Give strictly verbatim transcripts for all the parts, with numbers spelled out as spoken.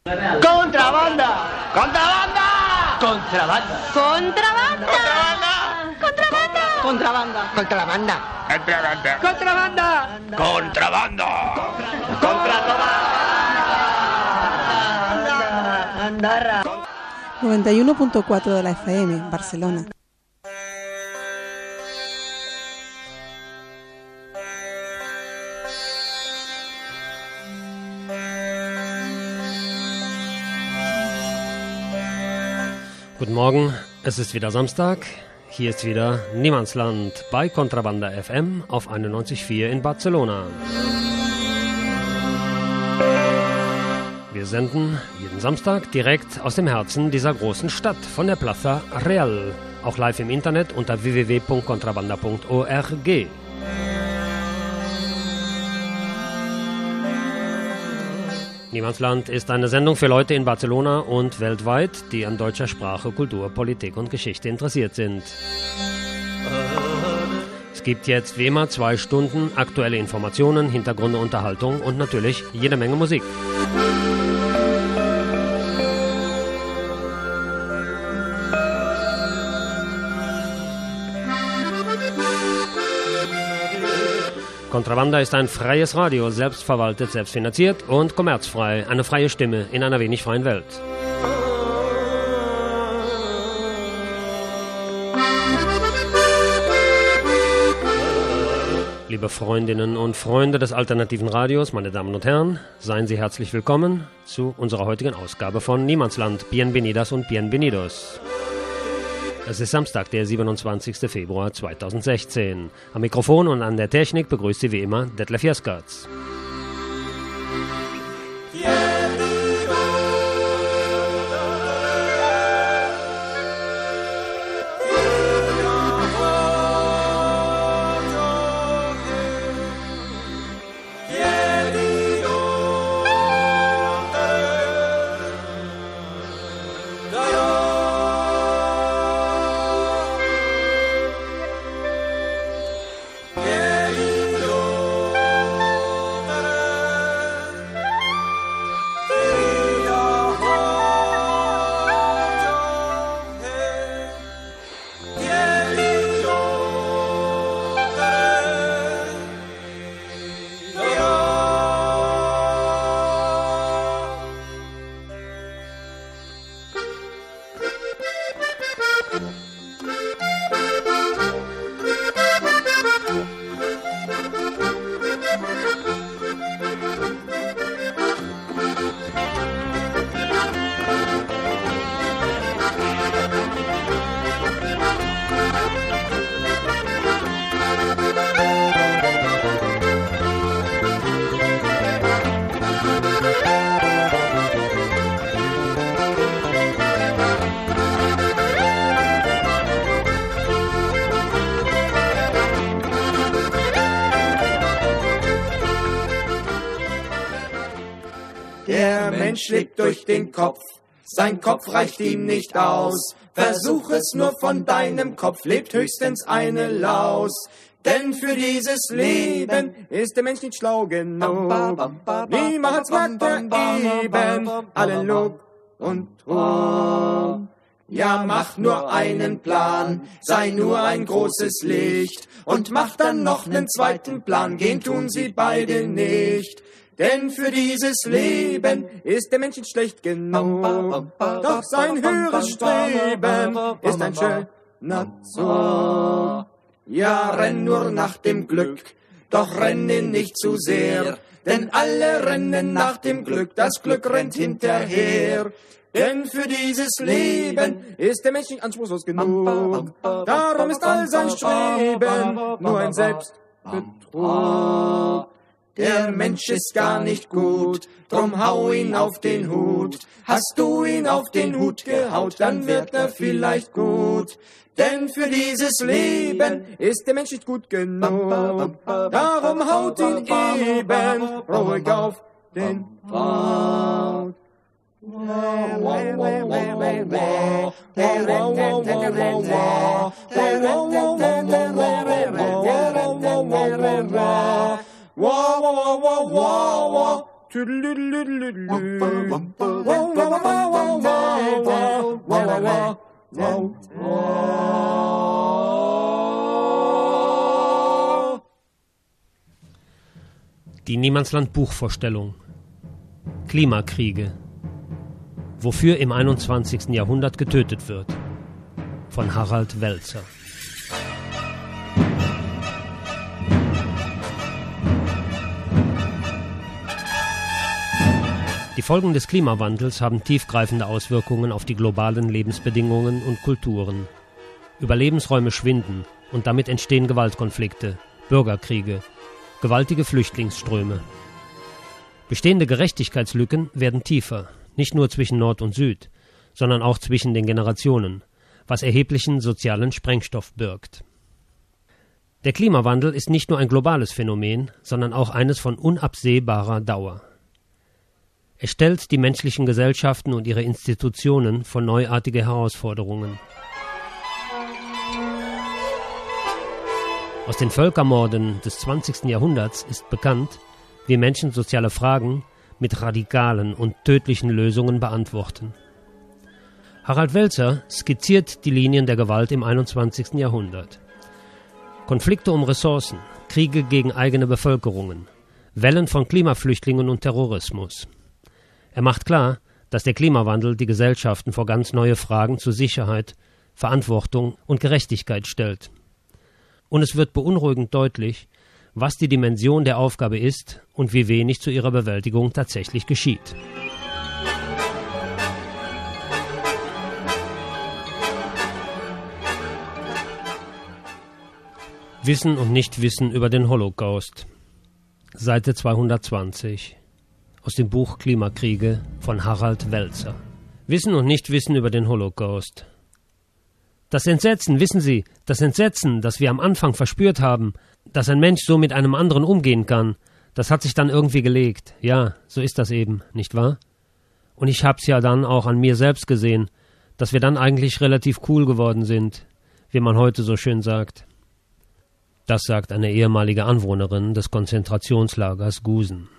Contrabanda. Contrabanda. Contrabanda. Contrabanda. Contrabanda. Contrabanda. Contrabanda. Contrabanda. Contrabanda. Contrabanda. Contrabanda. noventa y uno punto cuatro de la F M, Barcelona. Guten Morgen, es ist wieder Samstag. Hier ist wieder Niemandsland bei Contrabanda F M auf einundneunzig Komma vier in Barcelona. Wir senden jeden Samstag direkt aus dem Herzen dieser großen Stadt von der Plaza Real. Auch live im Internet unter w w w punkt contrabanda punkt org. Niemandsland ist eine Sendung für Leute in Barcelona und weltweit, die an deutscher Sprache, Kultur, Politik und Geschichte interessiert sind. Es gibt jetzt wie immer zwei Stunden aktuelle Informationen, Hintergründe, Unterhaltung und natürlich jede Menge Musik. Contrabanda ist ein freies Radio, selbstverwaltet, selbstfinanziert und kommerzfrei. Eine freie Stimme in einer wenig freien Welt. Liebe Freundinnen und Freunde des alternativen Radios, meine Damen und Herren, seien Sie herzlich willkommen zu unserer heutigen Ausgabe von Niemandsland. Bienvenidas und bienvenidos. Es ist Samstag, der siebenundzwanzigster Februar zweitausendsechzehn. Am Mikrofon und an der Technik begrüßt Sie wie immer Detlef Jaskatz. Der Mensch lebt durch den Kopf, sein Kopf reicht ihm nicht aus. Versuch es nur von deinem Kopf, lebt höchstens eine Laus. Denn für dieses Leben ist der Mensch nicht schlau genug. Niemals mag er eben allen Lob und Ruhm. Ja, mach nur einen Plan, sei nur ein großes Licht und mach dann noch nen zweiten Plan, gehen tun sie beide nicht. Denn für dieses Leben ist der Mensch nicht schlecht genug. Doch sein höheres Streben ist ein schöner Zug. Ja, renn nur nach dem Glück, doch renne nicht zu sehr. Denn alle rennen nach dem Glück, das Glück rennt hinterher. Denn für dieses Leben ist der Mensch nicht anspruchslos genug. Darum ist all sein Streben nur ein Selbstbetrug. Der Mensch ist gar nicht gut, drum hau ihn auf den Hut. Hast du ihn auf den Hut gehaut, dann wird er vielleicht gut. Denn für dieses Leben ist der Mensch nicht gut genug. Darum haut ihn eben ruhig auf den Hut. Wow, wow, wow, wow, wow, Die Niemandsland-Buchvorstellung. Klimakriege. Wofür im einundzwanzigsten Jahrhundert getötet wird. Von Harald Welzer. Die Folgen des Klimawandels haben tiefgreifende Auswirkungen auf die globalen Lebensbedingungen und Kulturen. Überlebensräume schwinden und damit entstehen Gewaltkonflikte, Bürgerkriege, gewaltige Flüchtlingsströme. Bestehende Gerechtigkeitslücken werden tiefer, nicht nur zwischen Nord und Süd, sondern auch zwischen den Generationen, was erheblichen sozialen Sprengstoff birgt. Der Klimawandel ist nicht nur ein globales Phänomen, sondern auch eines von unabsehbarer Dauer. Er stellt die menschlichen Gesellschaften und ihre Institutionen vor neuartige Herausforderungen. Aus den Völkermorden des zwanzigsten Jahrhunderts ist bekannt, wie Menschen soziale Fragen mit radikalen und tödlichen Lösungen beantworten. Harald Welzer skizziert die Linien der Gewalt im einundzwanzigsten Jahrhundert. Konflikte um Ressourcen, Kriege gegen eigene Bevölkerungen, Wellen von Klimaflüchtlingen und Terrorismus. Er macht klar, dass der Klimawandel die Gesellschaften vor ganz neue Fragen zu Sicherheit, Verantwortung und Gerechtigkeit stellt. Und es wird beunruhigend deutlich, was die Dimension der Aufgabe ist und wie wenig zu ihrer Bewältigung tatsächlich geschieht. Wissen und Nichtwissen über den Holocaust. Seite zweihundertzwanzig. Aus dem Buch Klimakriege von Harald Welzer. Wissen und Nichtwissen über den Holocaust. Das Entsetzen, wissen Sie, das Entsetzen, das wir am Anfang verspürt haben, dass ein Mensch so mit einem anderen umgehen kann, das hat sich dann irgendwie gelegt. Ja, so ist das eben, nicht wahr? Und ich hab's ja dann auch an mir selbst gesehen, dass wir dann eigentlich relativ cool geworden sind, wie man heute so schön sagt. Das sagt eine ehemalige Anwohnerin des Konzentrationslagers Gusen.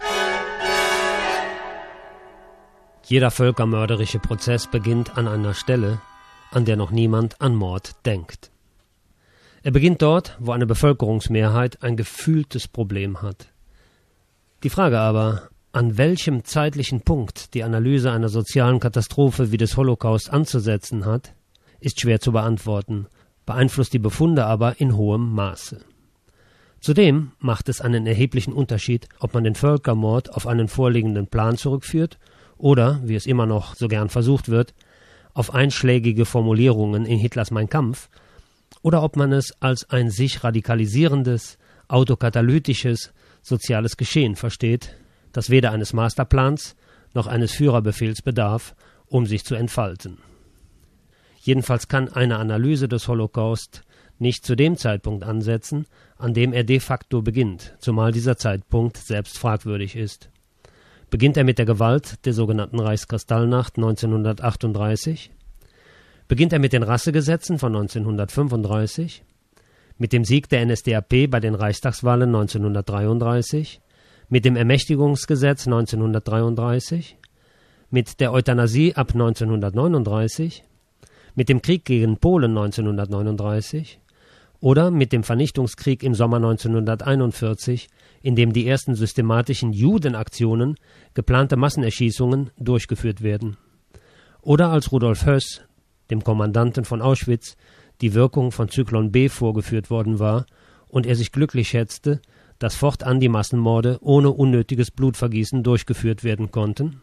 Jeder völkermörderische Prozess beginnt an einer Stelle, an der noch niemand an Mord denkt. Er beginnt dort, wo eine Bevölkerungsmehrheit ein gefühltes Problem hat. Die Frage aber, an welchem zeitlichen Punkt die Analyse einer sozialen Katastrophe wie des Holocaust anzusetzen hat, ist schwer zu beantworten, beeinflusst die Befunde aber in hohem Maße. Zudem macht es einen erheblichen Unterschied, ob man den Völkermord auf einen vorliegenden Plan zurückführt oder, wie es immer noch so gern versucht wird, auf einschlägige Formulierungen in Hitlers Mein Kampf, oder ob man es als ein sich radikalisierendes, autokatalytisches, soziales Geschehen versteht, das weder eines Masterplans noch eines Führerbefehls bedarf, um sich zu entfalten. Jedenfalls kann eine Analyse des Holocaust nicht zu dem Zeitpunkt ansetzen, an dem er de facto beginnt, zumal dieser Zeitpunkt selbst fragwürdig ist. Beginnt er mit der Gewalt der sogenannten Reichskristallnacht neunzehnhundertachtunddreißig? Beginnt er mit den Rassegesetzen von neunzehnhundertfünfunddreißig? Mit dem Sieg der N S D A P bei den Reichstagswahlen neunzehnhundertdreiunddreißig? Mit dem Ermächtigungsgesetz neunzehnhundertdreiunddreißig? Mit der Euthanasie ab neunzehnhundertneununddreißig? Mit dem Krieg gegen Polen neunzehnhundertneununddreißig? Oder mit dem Vernichtungskrieg im Sommer neunzehnhunderteinundvierzig, in dem die ersten systematischen Judenaktionen, geplante Massenerschießungen, durchgeführt werden? Oder als Rudolf Höss, dem Kommandanten von Auschwitz, die Wirkung von Zyklon B vorgeführt worden war und er sich glücklich schätzte, dass fortan die Massenmorde ohne unnötiges Blutvergießen durchgeführt werden konnten?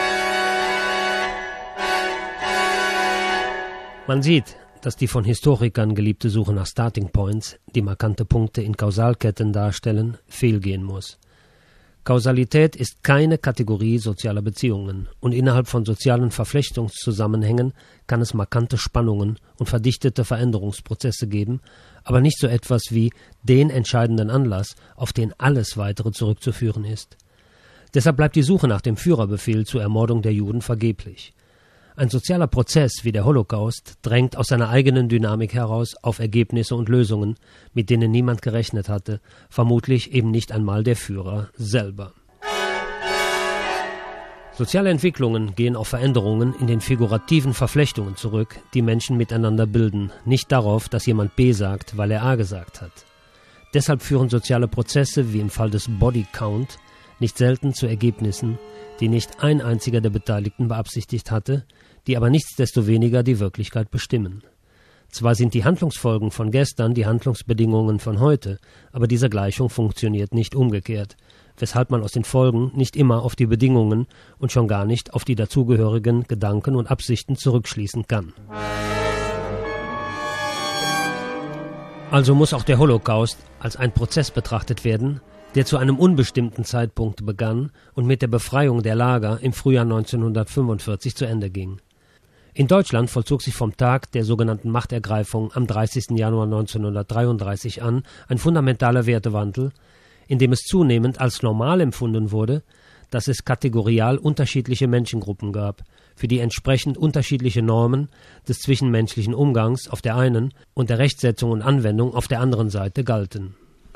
Man sieht, dass die von Historikern geliebte Suche nach Starting Points, die markante Punkte in Kausalketten darstellen, fehlgehen muss. Kausalität ist keine Kategorie sozialer Beziehungen und innerhalb von sozialen Verflechtungszusammenhängen kann es markante Spannungen und verdichtete Veränderungsprozesse geben, aber nicht so etwas wie den entscheidenden Anlass, auf den alles Weitere zurückzuführen ist. Deshalb bleibt die Suche nach dem Führerbefehl zur Ermordung der Juden vergeblich. Ein sozialer Prozess wie der Holocaust drängt aus seiner eigenen Dynamik heraus auf Ergebnisse und Lösungen, mit denen niemand gerechnet hatte, vermutlich eben nicht einmal der Führer selber. Soziale Entwicklungen gehen auf Veränderungen in den figurativen Verflechtungen zurück, die Menschen miteinander bilden, nicht darauf, dass jemand B sagt, weil er A gesagt hat. Deshalb führen soziale Prozesse, wie im Fall des Body Count, nicht selten zu Ergebnissen, die nicht ein einziger der Beteiligten beabsichtigt hatte, die aber nichtsdestoweniger die Wirklichkeit bestimmen. Zwar sind die Handlungsfolgen von gestern die Handlungsbedingungen von heute, aber diese Gleichung funktioniert nicht umgekehrt, weshalb man aus den Folgen nicht immer auf die Bedingungen und schon gar nicht auf die dazugehörigen Gedanken und Absichten zurückschließen kann. Also muss auch der Holocaust als ein Prozess betrachtet werden, der zu einem unbestimmten Zeitpunkt begann und mit der Befreiung der Lager im Frühjahr neunzehnhundertfünfundvierzig zu Ende ging. In Deutschland vollzog sich vom Tag der sogenannten Machtergreifung am dreißigsten Januar neunzehnhundertdreiunddreißig an ein fundamentaler Wertewandel, in dem es zunehmend als normal empfunden wurde, dass es kategorial unterschiedliche Menschengruppen gab, für die entsprechend unterschiedliche Normen des zwischenmenschlichen Umgangs auf der einen und der Rechtsetzung und Anwendung auf der anderen Seite galten.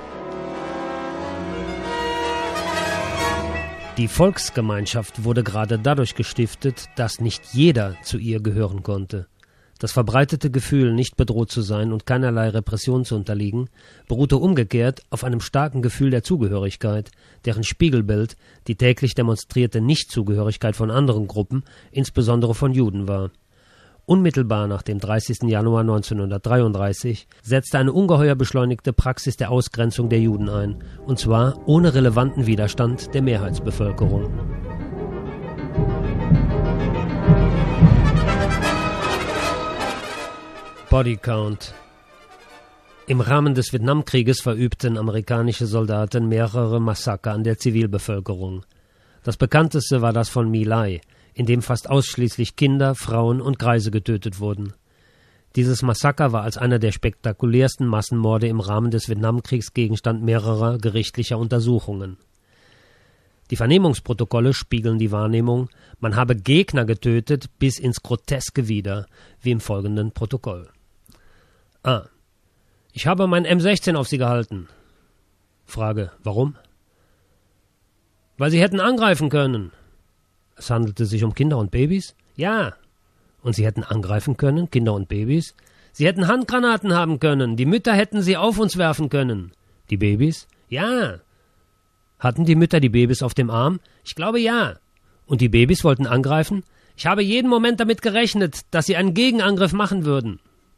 Die Volksgemeinschaft wurde gerade dadurch gestiftet, dass nicht jeder zu ihr gehören konnte. Das verbreitete Gefühl, nicht bedroht zu sein und keinerlei Repression zu unterliegen, beruhte umgekehrt auf einem starken Gefühl der Zugehörigkeit, deren Spiegelbild die täglich demonstrierte Nichtzugehörigkeit von anderen Gruppen, insbesondere von Juden, war. Unmittelbar nach dem dreißigsten Januar neunzehnhundertdreiunddreißig setzte eine ungeheuer beschleunigte Praxis der Ausgrenzung der Juden ein, und zwar ohne relevanten Widerstand der Mehrheitsbevölkerung. Body Count. Im Rahmen des Vietnamkrieges verübten amerikanische Soldaten mehrere Massaker an der Zivilbevölkerung. Das bekannteste war das von My Lai, in dem fast ausschließlich Kinder, Frauen und Greise getötet wurden. Dieses Massaker war als einer der spektakulärsten Massenmorde im Rahmen des Vietnamkriegs Gegenstand mehrerer gerichtlicher Untersuchungen. Die Vernehmungsprotokolle spiegeln die Wahrnehmung, man habe Gegner getötet bis ins Groteske wider, wie im folgenden Protokoll. A. Ich habe mein M sechzehn auf sie gehalten. Frage, warum? Weil sie hätten angreifen können. Es handelte sich um Kinder und Babys? Ja. Und sie hätten angreifen können, Kinder und Babys? Sie hätten Handgranaten haben können, die Mütter hätten sie auf uns werfen können. Die Babys? Ja. Hatten die Mütter die Babys auf dem Arm? Ich glaube ja. Und die Babys wollten angreifen? Ich habe jeden Moment damit gerechnet, dass sie einen Gegenangriff machen würden.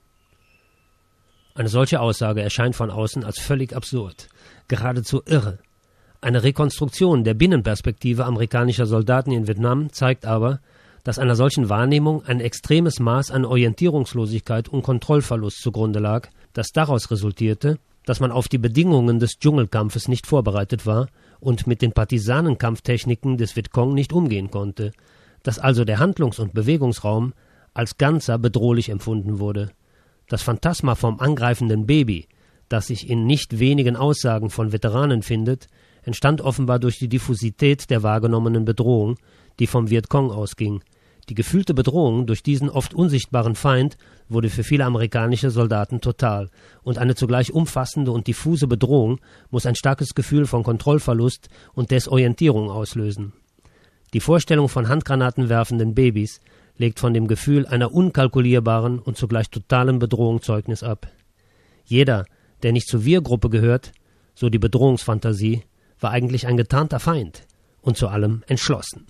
Eine solche Aussage erscheint von außen als völlig absurd, geradezu irre. Eine Rekonstruktion der Binnenperspektive amerikanischer Soldaten in Vietnam zeigt aber, dass einer solchen Wahrnehmung ein extremes Maß an Orientierungslosigkeit und Kontrollverlust zugrunde lag, das daraus resultierte, dass man auf die Bedingungen des Dschungelkampfes nicht vorbereitet war und mit den Partisanenkampftechniken des Vietcong nicht umgehen konnte, dass also der Handlungs- und Bewegungsraum als Ganzer bedrohlich empfunden wurde. Das Phantasma vom angreifenden Baby, das sich in nicht wenigen Aussagen von Veteranen findet, entstand offenbar durch die Diffusität der wahrgenommenen Bedrohung, die vom Vietcong ausging. Die gefühlte Bedrohung durch diesen oft unsichtbaren Feind wurde für viele amerikanische Soldaten total, und eine zugleich umfassende und diffuse Bedrohung muss ein starkes Gefühl von Kontrollverlust und Desorientierung auslösen. Die Vorstellung von Handgranaten werfenden Babys legt von dem Gefühl einer unkalkulierbaren und zugleich totalen Bedrohung Zeugnis ab. Jeder, der nicht zur Wir-Gruppe gehört, so die Bedrohungsfantasie, war eigentlich ein getarnter Feind und zu allem entschlossen.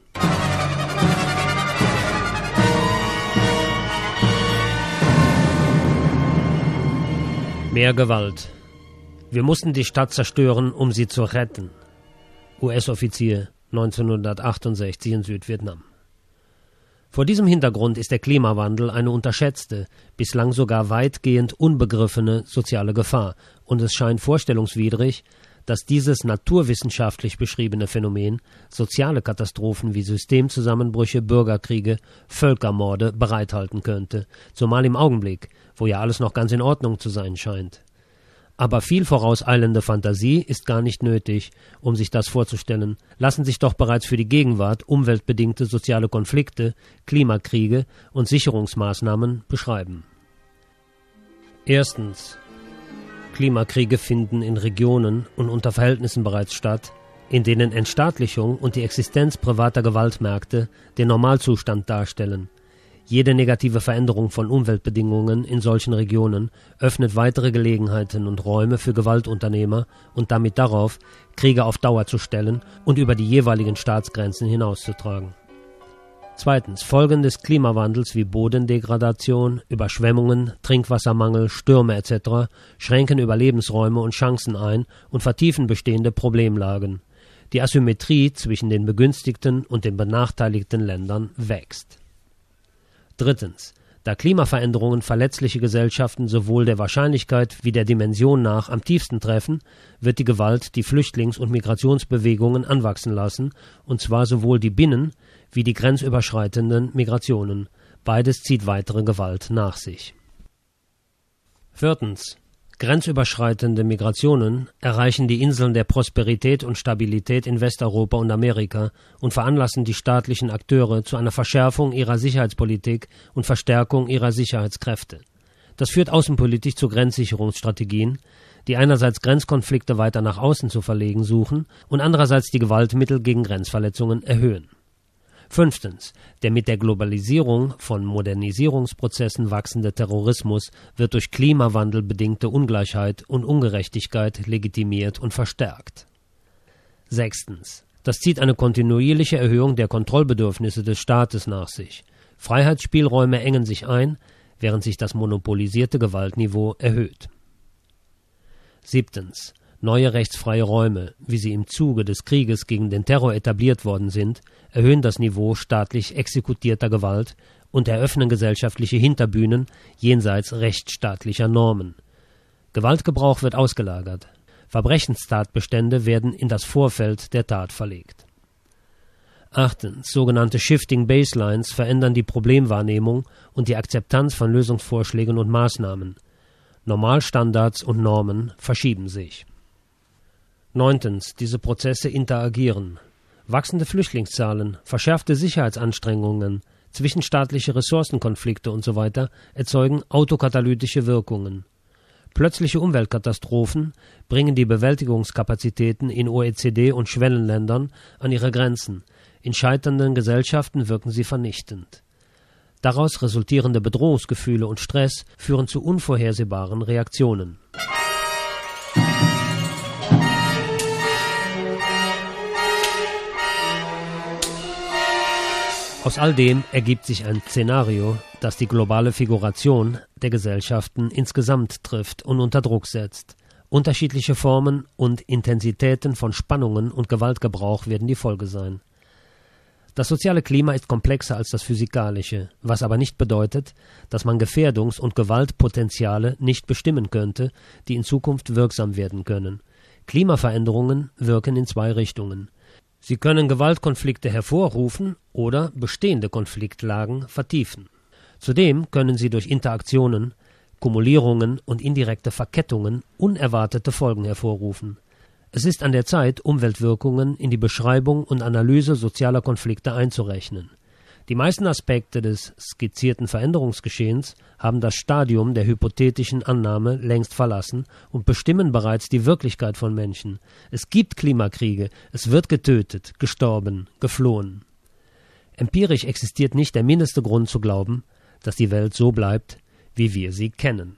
Mehr Gewalt. Wir mussten die Stadt zerstören, um sie zu retten. U S-Offizier neunzehnhundertachtundsechzig in Südvietnam. Vor diesem Hintergrund ist der Klimawandel eine unterschätzte, bislang sogar weitgehend unbegriffene soziale Gefahr, und es scheint vorstellungswidrig, dass dieses naturwissenschaftlich beschriebene Phänomen soziale Katastrophen wie Systemzusammenbrüche, Bürgerkriege, Völkermorde bereithalten könnte, zumal im Augenblick, wo ja alles noch ganz in Ordnung zu sein scheint. Aber viel vorauseilende Fantasie ist gar nicht nötig, um sich das vorzustellen. Lassen sich doch bereits für die Gegenwart umweltbedingte soziale Konflikte, Klimakriege und Sicherungsmaßnahmen beschreiben. Erstens. Klimakriege finden in Regionen und unter Verhältnissen bereits statt, in denen Entstaatlichung und die Existenz privater Gewaltmärkte den Normalzustand darstellen. Jede negative Veränderung von Umweltbedingungen in solchen Regionen öffnet weitere Gelegenheiten und Räume für Gewaltunternehmer und damit darauf, Kriege auf Dauer zu stellen und über die jeweiligen Staatsgrenzen hinauszutragen. Zweitens, Folgen des Klimawandels wie Bodendegradation, Überschwemmungen, Trinkwassermangel, Stürme et cetera schränken Überlebensräume und Chancen ein und vertiefen bestehende Problemlagen. Die Asymmetrie zwischen den begünstigten und den benachteiligten Ländern wächst. Drittens, da Klimaveränderungen verletzliche Gesellschaften sowohl der Wahrscheinlichkeit wie der Dimension nach am tiefsten treffen, wird die Gewalt die Flüchtlings- und Migrationsbewegungen anwachsen lassen, und zwar sowohl die binnen- wie die grenzüberschreitenden Migrationen. Beides zieht weitere Gewalt nach sich. Viertens. Grenzüberschreitende Migrationen erreichen die Inseln der Prosperität und Stabilität in Westeuropa und Amerika und veranlassen die staatlichen Akteure zu einer Verschärfung ihrer Sicherheitspolitik und Verstärkung ihrer Sicherheitskräfte. Das führt außenpolitisch zu Grenzsicherungsstrategien, die einerseits Grenzkonflikte weiter nach außen zu verlegen suchen und andererseits die Gewaltmittel gegen Grenzverletzungen erhöhen. Fünftens. Der mit der Globalisierung von Modernisierungsprozessen wachsende Terrorismus wird durch Klimawandel bedingte Ungleichheit und Ungerechtigkeit legitimiert und verstärkt. Sechstens. Das zieht eine kontinuierliche Erhöhung der Kontrollbedürfnisse des Staates nach sich. Freiheitsspielräume engen sich ein, während sich das monopolisierte Gewaltniveau erhöht. Siebtens. Neue rechtsfreie Räume, wie sie im Zuge des Krieges gegen den Terror etabliert worden sind, erhöhen das Niveau staatlich exekutierter Gewalt und eröffnen gesellschaftliche Hinterbühnen jenseits rechtsstaatlicher Normen. Gewaltgebrauch wird ausgelagert. Verbrechenstatbestände werden in das Vorfeld der Tat verlegt. Achtens. Sogenannte Shifting Baselines verändern die Problemwahrnehmung und die Akzeptanz von Lösungsvorschlägen und Maßnahmen. Normalstandards und Normen verschieben sich. Neuntens. Diese Prozesse interagieren. Wachsende Flüchtlingszahlen, verschärfte Sicherheitsanstrengungen, zwischenstaatliche Ressourcenkonflikte usw. erzeugen autokatalytische Wirkungen. Plötzliche Umweltkatastrophen bringen die Bewältigungskapazitäten in O E C D- und Schwellenländern an ihre Grenzen. In scheiternden Gesellschaften wirken sie vernichtend. Daraus resultierende Bedrohungsgefühle und Stress führen zu unvorhersehbaren Reaktionen. Aus all dem ergibt sich ein Szenario, das die globale Figuration der Gesellschaften insgesamt trifft und unter Druck setzt. Unterschiedliche Formen und Intensitäten von Spannungen und Gewaltgebrauch werden die Folge sein. Das soziale Klima ist komplexer als das physikalische, was aber nicht bedeutet, dass man Gefährdungs- und Gewaltpotenziale nicht bestimmen könnte, die in Zukunft wirksam werden können. Klimaveränderungen wirken in zwei Richtungen. Sie können Gewaltkonflikte hervorrufen oder bestehende Konfliktlagen vertiefen. Zudem können sie durch Interaktionen, Kumulierungen und indirekte Verkettungen unerwartete Folgen hervorrufen. Es ist an der Zeit, Umweltwirkungen in die Beschreibung und Analyse sozialer Konflikte einzurechnen. Die meisten Aspekte des skizzierten Veränderungsgeschehens haben das Stadium der hypothetischen Annahme längst verlassen und bestimmen bereits die Wirklichkeit von Menschen. Es gibt Klimakriege, es wird getötet, gestorben, geflohen. Empirisch existiert nicht der mindeste Grund zu glauben, dass die Welt so bleibt, wie wir sie kennen.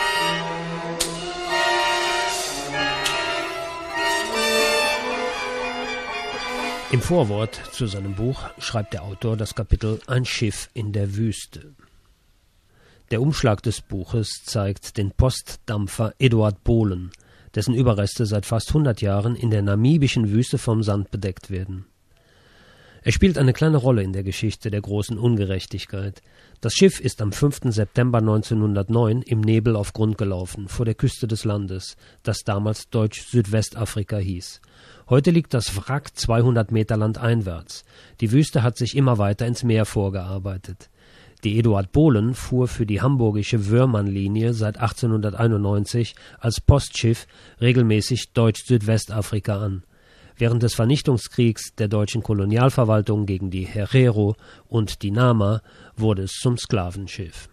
Im Vorwort zu seinem Buch schreibt der Autor das Kapitel »Ein Schiff in der Wüste«. Der Umschlag des Buches zeigt den Postdampfer Eduard Bohlen, dessen Überreste seit fast hundert Jahren in der namibischen Wüste vom Sand bedeckt werden. Er spielt eine kleine Rolle in der Geschichte der großen Ungerechtigkeit. Das Schiff ist am fünften September neunzehnhundertneun im Nebel auf Grund gelaufen, vor der Küste des Landes, das damals Deutsch-Südwestafrika hieß. Heute liegt das Wrack zweihundert Meter landeinwärts. Die Wüste hat sich immer weiter ins Meer vorgearbeitet. Die Eduard Bohlen fuhr für die hamburgische Wörmann-Linie seit achtzehnhunderteinundneunzig als Postschiff regelmäßig Deutsch-Südwestafrika an. Während des Vernichtungskriegs der deutschen Kolonialverwaltung gegen die Herero und die Nama wurde es zum Sklavenschiff.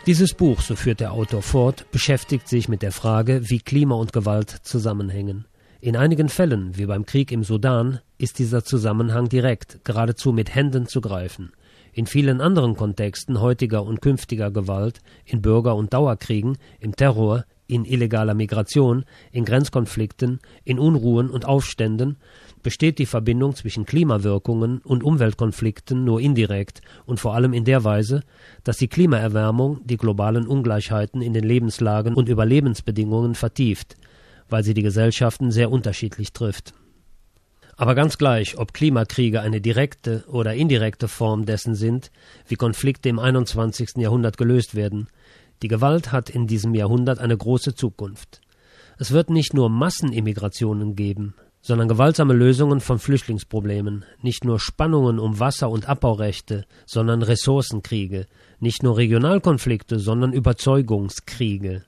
Dieses Buch, so führt der Autor fort, beschäftigt sich mit der Frage, wie Klima und Gewalt zusammenhängen. In einigen Fällen, wie beim Krieg im Sudan, ist dieser Zusammenhang direkt, geradezu mit Händen zu greifen. In vielen anderen Kontexten heutiger und künftiger Gewalt, in Bürger- und Dauerkriegen, im Terror, in illegaler Migration, in Grenzkonflikten, in Unruhen und Aufständen, besteht die Verbindung zwischen Klimawirkungen und Umweltkonflikten nur indirekt und vor allem in der Weise, dass die Klimaerwärmung die globalen Ungleichheiten in den Lebenslagen und Überlebensbedingungen vertieft, weil sie die Gesellschaften sehr unterschiedlich trifft. Aber ganz gleich, ob Klimakriege eine direkte oder indirekte Form dessen sind, wie Konflikte im einundzwanzigsten Jahrhundert gelöst werden, die Gewalt hat in diesem Jahrhundert eine große Zukunft. Es wird nicht nur Massenimmigrationen geben, sondern gewaltsame Lösungen von Flüchtlingsproblemen, nicht nur Spannungen um Wasser- und Abbaurechte, sondern Ressourcenkriege, nicht nur Regionalkonflikte, sondern Überzeugungskriege.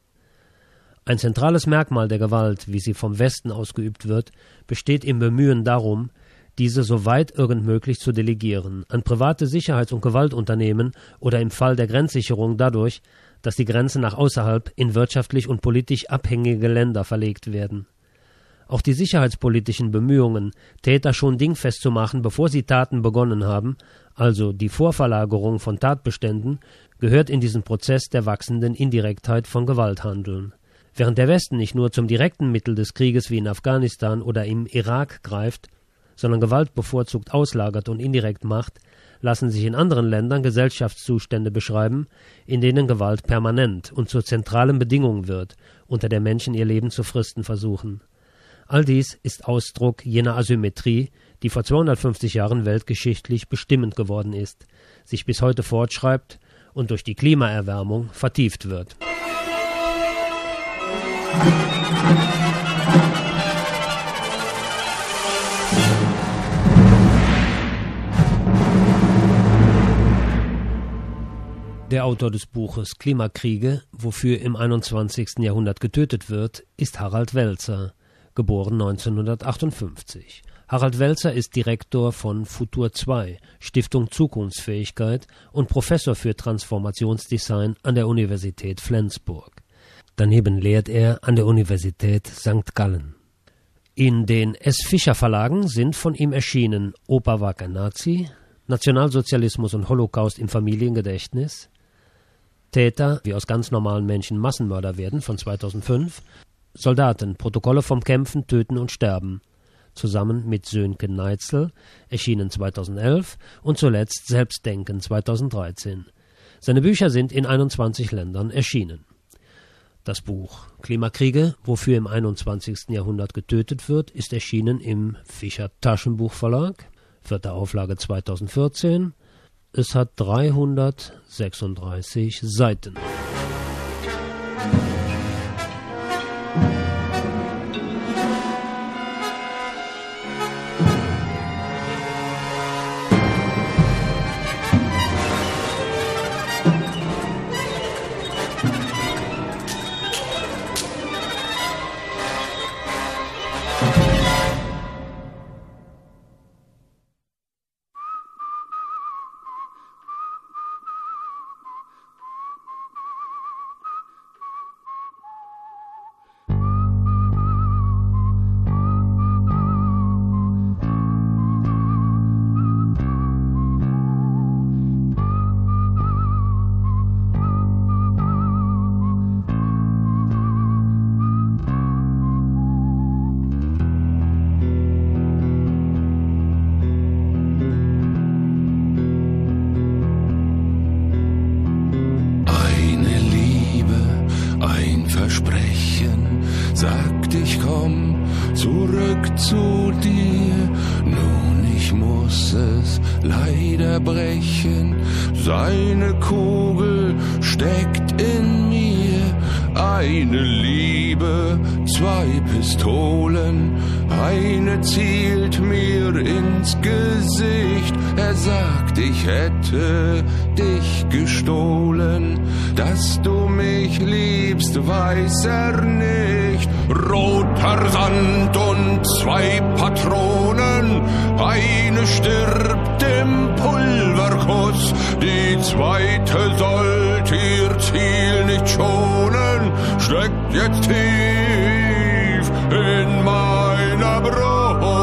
Ein zentrales Merkmal der Gewalt, wie sie vom Westen ausgeübt wird, besteht im Bemühen darum, diese so weit irgend möglich zu delegieren, an private Sicherheits- und Gewaltunternehmen oder im Fall der Grenzsicherung dadurch, dass die Grenzen nach außerhalb in wirtschaftlich und politisch abhängige Länder verlegt werden. Auch die sicherheitspolitischen Bemühungen, Täter schon dingfest zu machen, bevor sie Taten begonnen haben, also die Vorverlagerung von Tatbeständen, gehört in diesen Prozess der wachsenden Indirektheit von Gewalthandeln. Während der Westen nicht nur zum direkten Mittel des Krieges wie in Afghanistan oder im Irak greift, sondern Gewalt bevorzugt auslagert und indirekt macht, lassen sich in anderen Ländern Gesellschaftszustände beschreiben, in denen Gewalt permanent und zur zentralen Bedingung wird, unter der Menschen ihr Leben zu fristen versuchen. All dies ist Ausdruck jener Asymmetrie, die vor zweihundertfünfzig Jahren weltgeschichtlich bestimmend geworden ist, sich bis heute fortschreibt und durch die Klimaerwärmung vertieft wird. Der Autor des Buches Klimakriege, wofür im einundzwanzigsten Jahrhundert getötet wird, ist Harald Welzer, geboren neunzehnhundertachtundfünfzig. Harald Welzer ist Direktor von Futur zwei, Stiftung Zukunftsfähigkeit und Professor für Transformationsdesign an der Universität Flensburg. Daneben lehrt er an der Universität Sankt Gallen. In den S. Fischer Verlagen sind von ihm erschienen Opa war kein Nazi, Nationalsozialismus und Holocaust im Familiengedächtnis, Täter, wie aus ganz normalen Menschen Massenmörder werden, von zweitausendfünf, Soldaten, Protokolle vom Kämpfen, Töten und Sterben, zusammen mit Sönke Neitzel, erschienen zweitausendelf, und zuletzt Selbstdenken zweitausenddreizehn. Seine Bücher sind in einundzwanzig Ländern erschienen. Das Buch Klimakriege, wofür im einundzwanzigsten Jahrhundert getötet wird, ist erschienen im Fischer Taschenbuchverlag, vierte Auflage zweitausendvierzehn. Es hat dreihundertsechsunddreißig Seiten. Sagt, ich komm zurück zu dir, nun ich muss es leider brechen. Seine Kugel steckt in mir, eine Liebe, zwei Pistolen, eine zielt mir ins Gesicht. Er sagt, ich hätte dich gestohlen, dass du mich liebst, weiß er nicht. Roter Sand und zwei Patronen, eine stirbt im Pulverkuss, die zweite sollt ihr ziehen. jetzt tief in meiner Brust.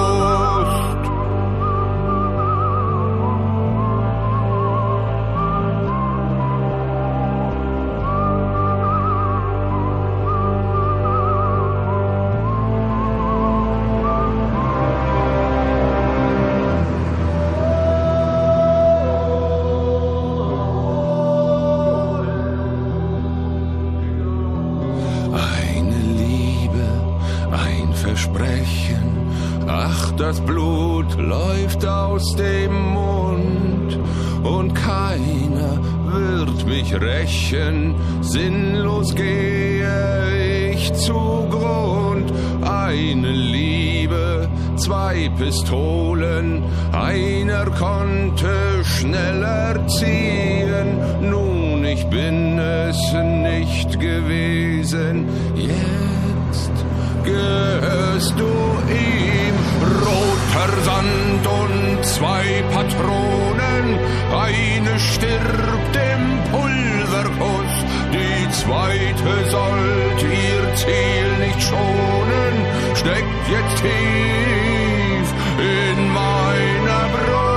Das Blut läuft aus dem Mund und keiner wird mich rächen. Sinnlos gehe ich zugrund. Eine Liebe, zwei Pistolen, einer konnte schneller ziehen. Nun, ich bin es nicht gewesen. Jetzt gehörst du ihm. Roter Sand und zwei Patronen, eine stirbt im Pulverkuss, die zweite sollt ihr Ziel nicht schonen, steckt jetzt tief in meiner Brust.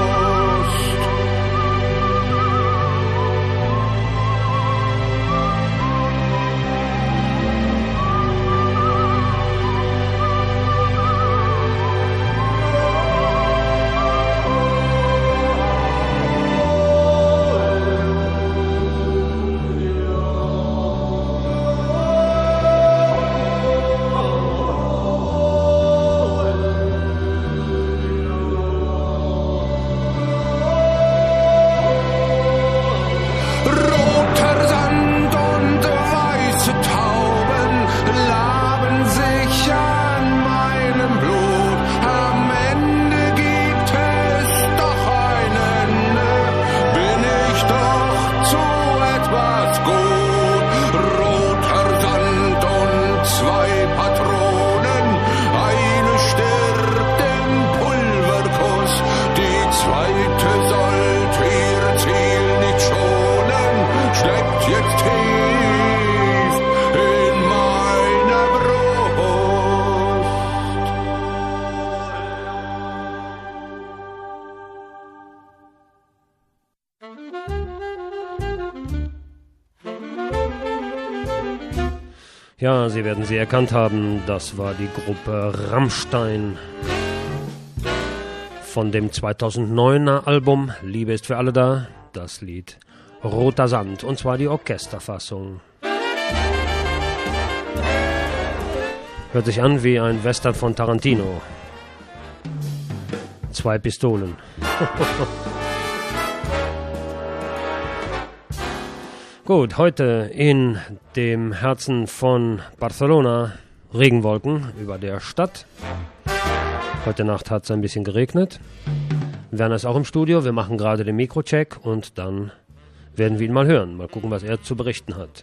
Ja, Sie werden sie erkannt haben, das war die Gruppe Rammstein von dem zweitausenddeuner Album Liebe ist für alle da, das Lied Roter Sand, und zwar die Orchesterfassung. Hört sich an wie ein Western von Tarantino. Zwei Pistolen. Gut, heute in dem Herzen von Barcelona Regenwolken über der Stadt. Heute Nacht hat es ein bisschen geregnet. Werner ist auch im Studio, wir machen gerade den Mikrocheck und dann werden wir ihn mal hören. Mal gucken, was er zu berichten hat.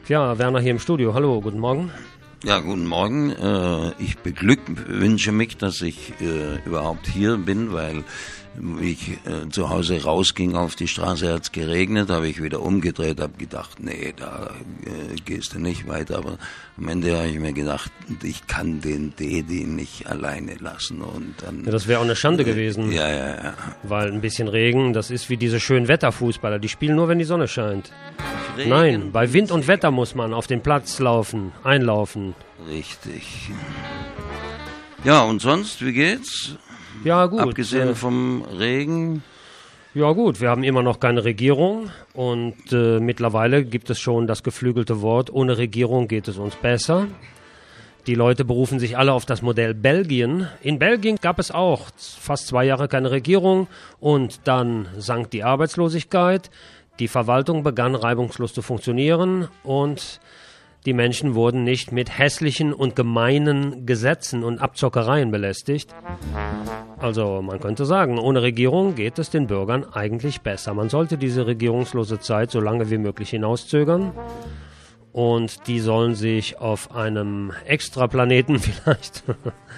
Ja, Werner hier im Studio. Hallo, guten Morgen. Ja, guten Morgen. Äh, ich beglückwünsche mich, dass ich äh, überhaupt hier bin, weil wie ich äh, zu Hause rausging auf die Straße, hat es geregnet, habe ich wieder umgedreht, habe gedacht, nee, da äh, gehst du nicht weiter. Aber am Ende habe ich mir gedacht, ich kann den Dedi nicht alleine lassen. Und dann, ja, das wäre auch eine Schande äh, gewesen. Ja, ja, ja. Weil ein bisschen Regen, das ist wie diese schönen Wetterfußballer, die spielen nur, wenn die Sonne scheint. Regen. Nein, bei Wind und Wetter muss man auf den Platz laufen, einlaufen. Richtig. Ja, und sonst, wie geht's? Ja, gut. Abgesehen äh, vom Regen. Ja gut, wir haben immer noch keine Regierung und äh, mittlerweile gibt es schon das geflügelte Wort, ohne Regierung geht es uns besser. Die Leute berufen sich alle auf das Modell Belgien. In Belgien gab es auch fast zwei Jahre keine Regierung und dann sank die Arbeitslosigkeit. Die Verwaltung begann reibungslos zu funktionieren und die Menschen wurden nicht mit hässlichen und gemeinen Gesetzen und Abzockereien belästigt. Also man könnte sagen, ohne Regierung geht es den Bürgern eigentlich besser. Man sollte diese regierungslose Zeit so lange wie möglich hinauszögern. Und die sollen sich auf einem Extraplaneten vielleicht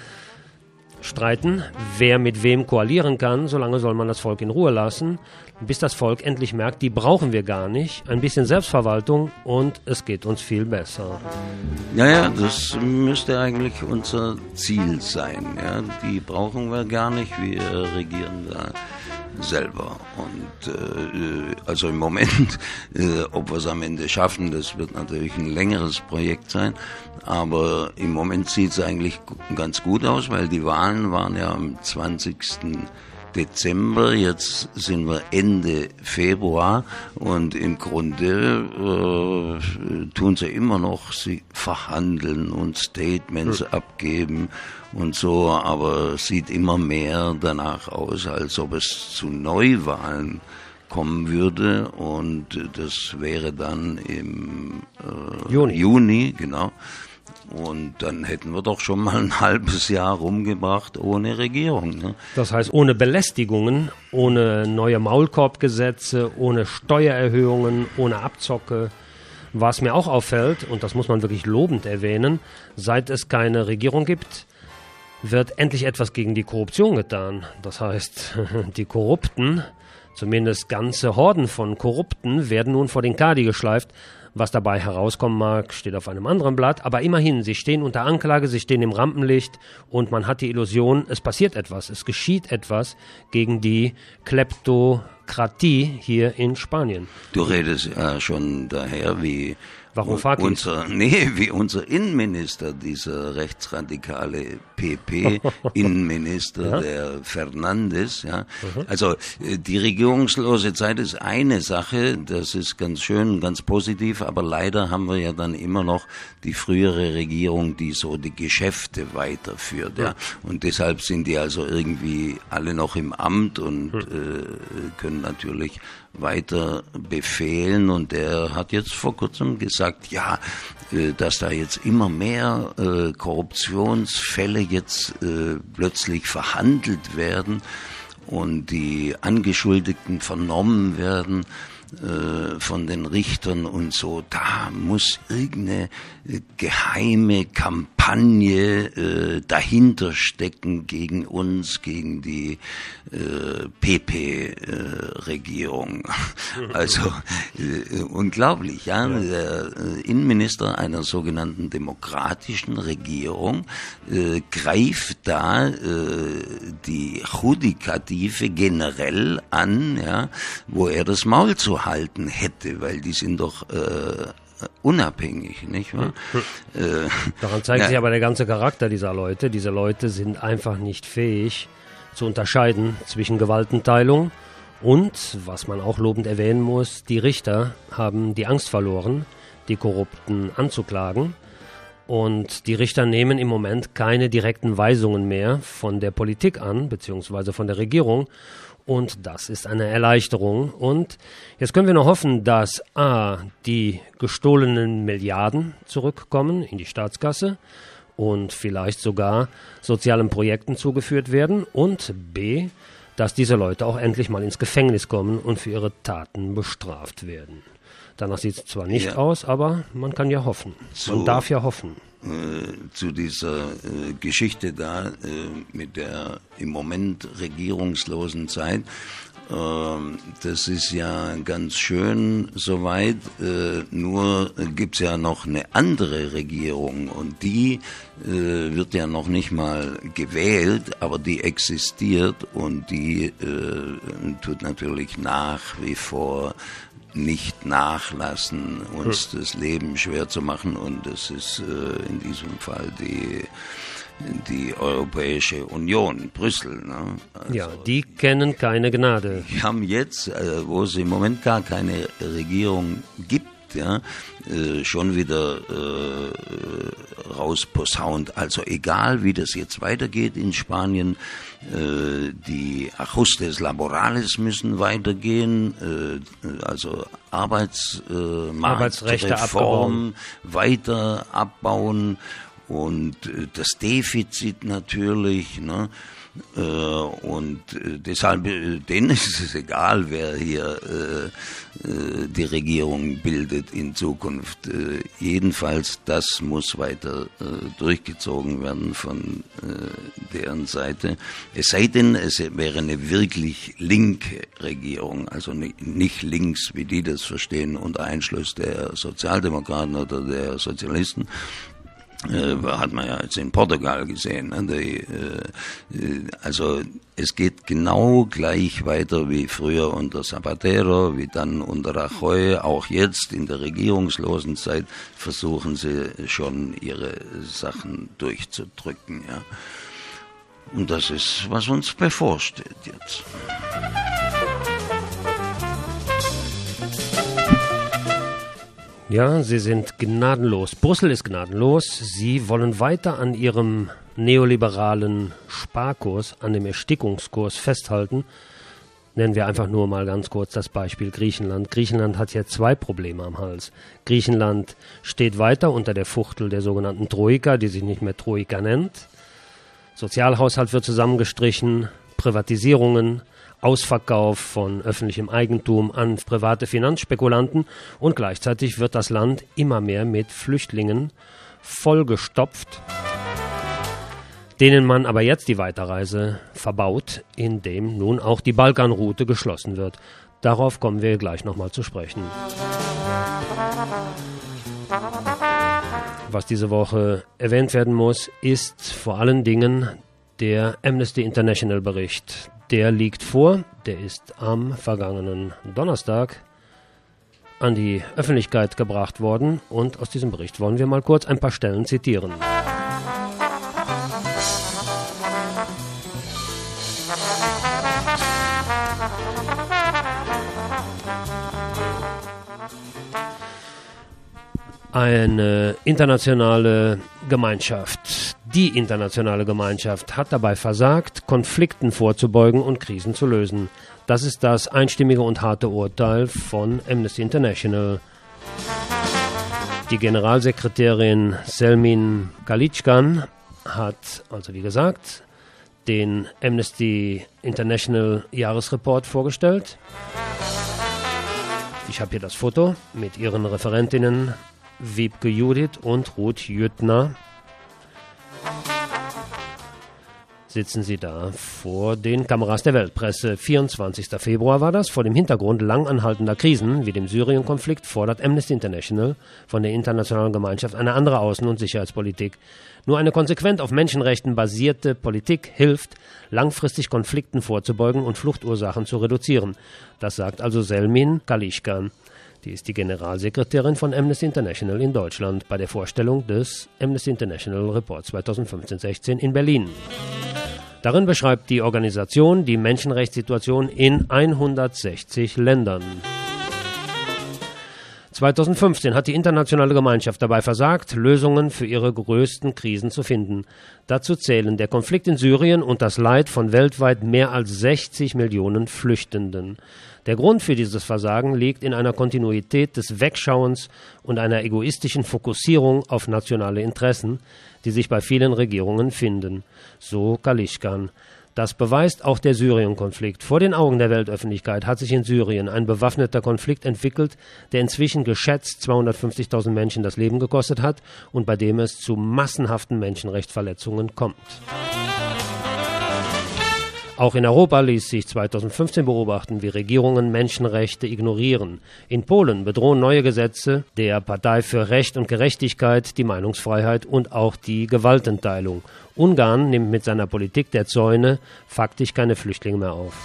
streiten, wer mit wem koalieren kann. Solange soll man das Volk in Ruhe lassen, bis das Volk endlich merkt, die brauchen wir gar nicht. Ein bisschen Selbstverwaltung und es geht uns viel besser. Ja, ja, das müsste eigentlich unser Ziel sein. Ja. Die brauchen wir gar nicht, wir regieren da selber. Und äh, also im Moment, äh, ob wir es am Ende schaffen, das wird natürlich ein längeres Projekt sein. Aber im Moment sieht es eigentlich ganz gut aus, weil die Wahlen waren ja am zwanzigsten Dezember, jetzt sind wir Ende Februar und im Grunde äh, tun sie immer noch, sie verhandeln und Statements ja. abgeben und so, aber es sieht immer mehr danach aus, als ob es zu Neuwahlen kommen würde und das wäre dann im äh, Juni. Juni, genau. Und dann hätten wir doch schon mal ein halbes Jahr rumgebracht ohne Regierung. Ne? Das heißt, ohne Belästigungen, ohne neue Maulkorbgesetze, ohne Steuererhöhungen, ohne Abzocke. Was mir auch auffällt, und das muss man wirklich lobend erwähnen, seit es keine Regierung gibt, wird endlich etwas gegen die Korruption getan. Das heißt, die Korrupten, zumindest ganze Horden von Korrupten, werden nun vor den Kadi geschleift. Was dabei herauskommen mag, steht auf einem anderen Blatt. Aber immerhin, sie stehen unter Anklage, sie stehen im Rampenlicht und man hat die Illusion, es passiert etwas, es geschieht etwas gegen die Kleptokratie hier in Spanien. Du redest ja schon daher wie Varoufakis. unser, nee, wie unser Innenminister, dieser rechtsradikale P P-Innenminister, ja? der Fernandes. Ja. Mhm. Also die regierungslose Zeit ist eine Sache, das ist ganz schön, ganz positiv, aber leider haben wir ja dann immer noch die frühere Regierung, die so die Geschäfte weiterführt. Ja. Ja. Und deshalb sind die also irgendwie alle noch im Amt und mhm. äh, können natürlich weiter befehlen und der hat jetzt vor kurzem gesagt, ja, äh, dass da jetzt immer mehr äh, Korruptionsfälle jetzt äh, plötzlich verhandelt werden und die Angeschuldigten vernommen werden äh, von den Richtern und so. Da muss irgendeine äh, geheime Kampagne äh, dahinter stecken gegen uns, gegen die äh, P P-Regierung. Äh, also äh, unglaublich, ja. ja. Der äh, Innenminister einer sogenannten demokratischen Regierung äh, greift da äh, die Judikative generell an, ja, wo er das Maul zu halten hätte, weil die sind doch äh, unabhängig, nicht wahr? Hm. Äh, Daran zeigt ja. sich aber der ganze Charakter dieser Leute. Diese Leute sind einfach nicht fähig zu unterscheiden zwischen Gewaltenteilung und, was man auch lobend erwähnen muss, die Richter haben die Angst verloren, die Korrupten anzuklagen. Und die Richter nehmen im Moment keine direkten Weisungen mehr von der Politik an, beziehungsweise von der Regierung. Und das ist eine Erleichterung. Und jetzt können wir nur hoffen, dass a. die gestohlenen Milliarden zurückkommen in die Staatskasse und vielleicht sogar sozialen Projekten zugeführt werden und b. dass diese Leute auch endlich mal ins Gefängnis kommen und für ihre Taten bestraft werden. Danach sieht es zwar nicht Ja. aus, aber man kann ja hoffen. Man So. darf ja hoffen. Äh, zu dieser äh, Geschichte da äh, mit der im Moment regierungslosen Zeit. Ähm, das ist ja ganz schön soweit, äh, nur gibt's ja noch eine andere Regierung und die äh, wird ja noch nicht mal gewählt, aber die existiert und die äh, tut natürlich nach wie vor nicht nachlassen, uns das Leben schwer zu machen, und das ist äh, in diesem Fall die die Europäische Union, Brüssel. Ne? Also, Ja, die kennen keine Gnade. die haben jetzt, äh, wo es im Moment gar keine Regierung gibt, ja, äh, schon wieder äh, rausposaunt. Also egal, wie das jetzt weitergeht in Spanien, äh, die Ajustes Laborales müssen weitergehen, äh, also Arbeitsmarktreform Arbeitsrechte abgebauen. weiter abbauen und äh, das Defizit natürlich, ne? Äh, und äh, deshalb, äh, denen ist es egal, wer hier äh, äh, die Regierung bildet in Zukunft. Äh, jedenfalls, das muss weiter äh, durchgezogen werden von äh, deren Seite. Es sei denn, es wäre eine wirklich linke Regierung, also nicht, nicht links, wie die das verstehen, unter Einschluss der Sozialdemokraten oder der Sozialisten. Äh, hat man ja jetzt in Portugal gesehen. Ne? Die, äh, also es geht genau gleich weiter wie früher unter Zapatero, wie dann unter Rajoy. Auch jetzt in der regierungslosen Zeit versuchen sie schon ihre Sachen durchzudrücken. Ja? Und das ist, was uns bevorsteht jetzt. Ja, sie sind gnadenlos. Brüssel ist gnadenlos. Sie wollen weiter an ihrem neoliberalen Sparkurs, an dem Erstickungskurs festhalten. Nennen wir einfach nur mal ganz kurz das Beispiel Griechenland. Griechenland hat jetzt zwei Probleme am Hals. Griechenland steht weiter unter der Fuchtel der sogenannten Troika, die sich nicht mehr Troika nennt. Sozialhaushalt wird zusammengestrichen, Privatisierungen, Ausverkauf von öffentlichem Eigentum an private Finanzspekulanten, und gleichzeitig wird das Land immer mehr mit Flüchtlingen vollgestopft, denen man aber jetzt die Weiterreise verbaut, indem nun auch die Balkanroute geschlossen wird. Darauf kommen wir gleich nochmal zu sprechen. Was diese Woche erwähnt werden muss, ist vor allen Dingen der Amnesty International Bericht. Der liegt vor, der ist am vergangenen Donnerstag an die Öffentlichkeit gebracht worden, und aus diesem Bericht wollen wir mal kurz ein paar Stellen zitieren. Eine internationale Gemeinschaft, die internationale Gemeinschaft hat dabei versagt, Konflikten vorzubeugen und Krisen zu lösen. Das ist das einstimmige und harte Urteil von Amnesty International. Die Generalsekretärin Selmin Kaliçkan hat, also wie gesagt, den Amnesty International Jahresreport vorgestellt. Ich habe hier das Foto mit ihren Referentinnen Wiebke Judith und Ruth Jüttner. Sitzen sie da vor den Kameras der Weltpresse. vierundzwanzigster Februar war das. Vor dem Hintergrund lang anhaltender Krisen wie dem Syrien-Konflikt fordert Amnesty International von der internationalen Gemeinschaft eine andere Außen- und Sicherheitspolitik. Nur eine konsequent auf Menschenrechten basierte Politik hilft, langfristig Konflikten vorzubeugen und Fluchtursachen zu reduzieren. Das sagt also Selmin Kaliçkan. Die ist die Generalsekretärin von Amnesty International in Deutschland bei der Vorstellung des Amnesty International Report zweitausendfünfzehn sechzehn in Berlin. Darin beschreibt die Organisation die Menschenrechtssituation in hundertsechzig Ländern. zweitausendfünfzehn hat die internationale Gemeinschaft dabei versagt, Lösungen für ihre größten Krisen zu finden. Dazu zählen der Konflikt in Syrien und das Leid von weltweit mehr als sechzig Millionen Flüchtenden. Der Grund für dieses Versagen liegt in einer Kontinuität des Wegschauens und einer egoistischen Fokussierung auf nationale Interessen, die sich bei vielen Regierungen finden, so Kaliçkan. Das beweist auch der Syrien-Konflikt. Vor den Augen der Weltöffentlichkeit hat sich in Syrien ein bewaffneter Konflikt entwickelt, der inzwischen geschätzt zweihundertfünfzigtausend Menschen das Leben gekostet hat und bei dem es zu massenhaften Menschenrechtsverletzungen kommt. Auch in Europa ließ sich zweitausendfünfzehn beobachten, wie Regierungen Menschenrechte ignorieren. In Polen bedrohen neue Gesetze der Partei für Recht und Gerechtigkeit die Meinungsfreiheit und auch die Gewaltenteilung. Ungarn nimmt mit seiner Politik der Zäune faktisch keine Flüchtlinge mehr auf.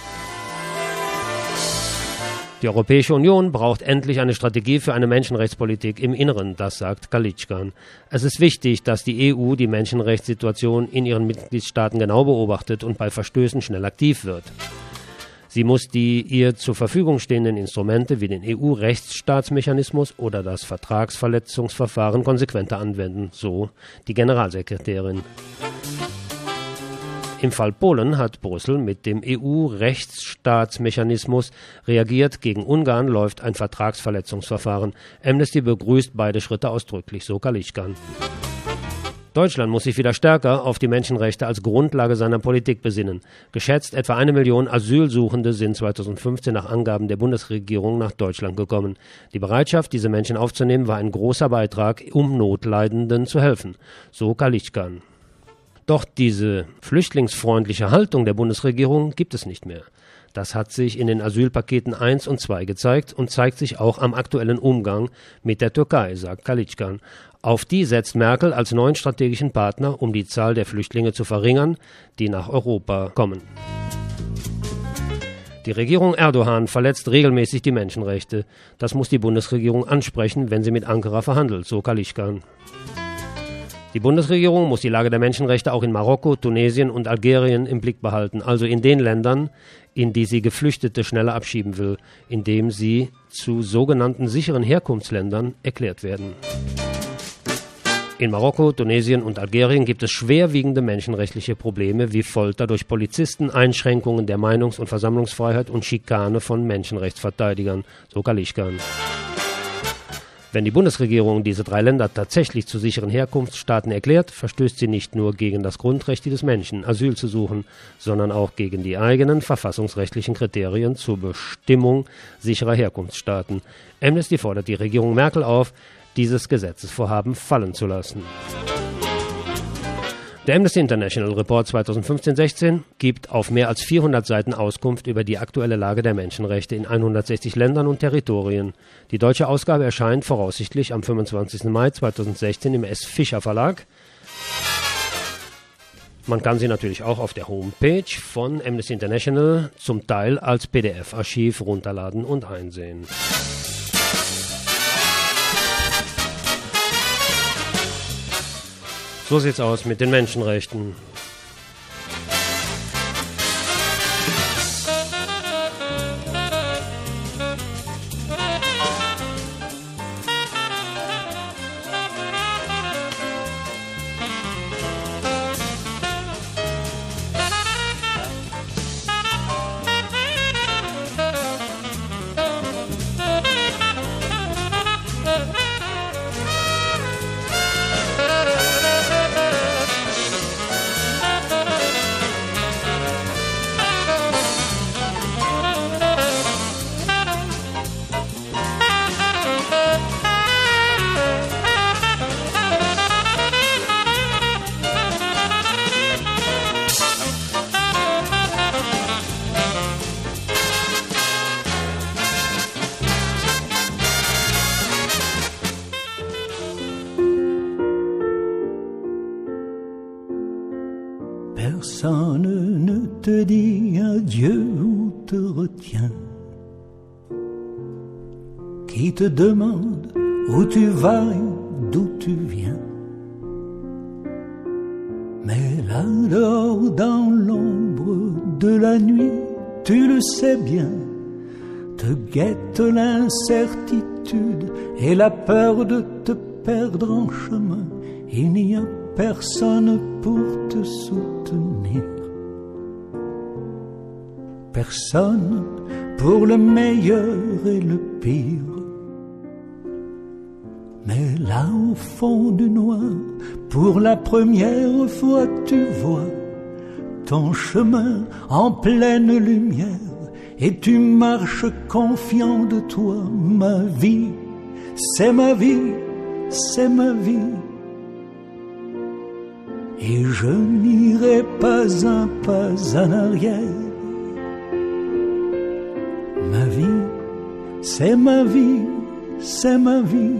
Die Europäische Union braucht endlich eine Strategie für eine Menschenrechtspolitik im Inneren, das sagt Kalitschkan. Es ist wichtig, dass die E U die Menschenrechtssituation in ihren Mitgliedstaaten genau beobachtet und bei Verstößen schnell aktiv wird. Sie muss die ihr zur Verfügung stehenden Instrumente wie den E U-Rechtsstaatsmechanismus oder das Vertragsverletzungsverfahren konsequenter anwenden, so die Generalsekretärin. Im Fall Polen hat Brüssel mit dem E U-Rechtsstaatsmechanismus reagiert. Gegen Ungarn läuft ein Vertragsverletzungsverfahren. Amnesty begrüßt beide Schritte ausdrücklich, so Kalitschkan. Deutschland muss sich wieder stärker auf die Menschenrechte als Grundlage seiner Politik besinnen. Geschätzt etwa eine Million Asylsuchende sind zweitausendfünfzehn nach Angaben der Bundesregierung nach Deutschland gekommen. Die Bereitschaft, diese Menschen aufzunehmen, war ein großer Beitrag, um Notleidenden zu helfen, so Kalitschkan. Doch diese flüchtlingsfreundliche Haltung der Bundesregierung gibt es nicht mehr. Das hat sich in den Asylpaketen eins und zwei gezeigt und zeigt sich auch am aktuellen Umgang mit der Türkei, sagt Kalitschkan. Auf die setzt Merkel als neuen strategischen Partner, um die Zahl der Flüchtlinge zu verringern, die nach Europa kommen. Die Regierung Erdogan verletzt regelmäßig die Menschenrechte. Das muss die Bundesregierung ansprechen, wenn sie mit Ankara verhandelt, so Kalitschkan. Die Bundesregierung muss die Lage der Menschenrechte auch in Marokko, Tunesien und Algerien im Blick behalten, also in den Ländern, in die sie Geflüchtete schneller abschieben will, indem sie zu sogenannten sicheren Herkunftsländern erklärt werden. In Marokko, Tunesien und Algerien gibt es schwerwiegende menschenrechtliche Probleme wie Folter durch Polizisten, Einschränkungen der Meinungs- und Versammlungsfreiheit und Schikane von Menschenrechtsverteidigern, so Kalitschkan. Wenn die Bundesregierung diese drei Länder tatsächlich zu sicheren Herkunftsstaaten erklärt, verstößt sie nicht nur gegen das Grundrecht des Menschen, Asyl zu suchen, sondern auch gegen die eigenen verfassungsrechtlichen Kriterien zur Bestimmung sicherer Herkunftsstaaten. Amnesty fordert die Regierung Merkel auf, dieses Gesetzesvorhaben fallen zu lassen. Der Amnesty International Report zweitausendfünfzehn sechzehn gibt auf mehr als vierhundert Seiten Auskunft über die aktuelle Lage der Menschenrechte in hundertsechzig Ländern und Territorien. Die deutsche Ausgabe erscheint voraussichtlich am fünfundzwanzigsten Mai zweitausendsechzehn im S. Fischer Verlag. Man kann sie natürlich auch auf der Homepage von Amnesty International zum Teil als P D F-Archiv runterladen und einsehen. So sieht's aus mit den Menschenrechten. Personne ne te dit adieu ou te retient. Qui te demande où tu vas et d'où tu viens. Mais là dehors dans l'ombre de la nuit, tu le sais bien, te guette l'incertitude et la peur de te perdre en chemin. Il n'y a personne pour te soutenir. Personne pour le meilleur et le pire. Mais là au fond du noir, pour la première fois tu vois ton chemin en pleine lumière et tu marches confiant de toi. Ma vie, c'est ma vie, c'est ma vie. Et je n'irai pas un pas en arrière. Ma vie, c'est ma vie, c'est ma vie.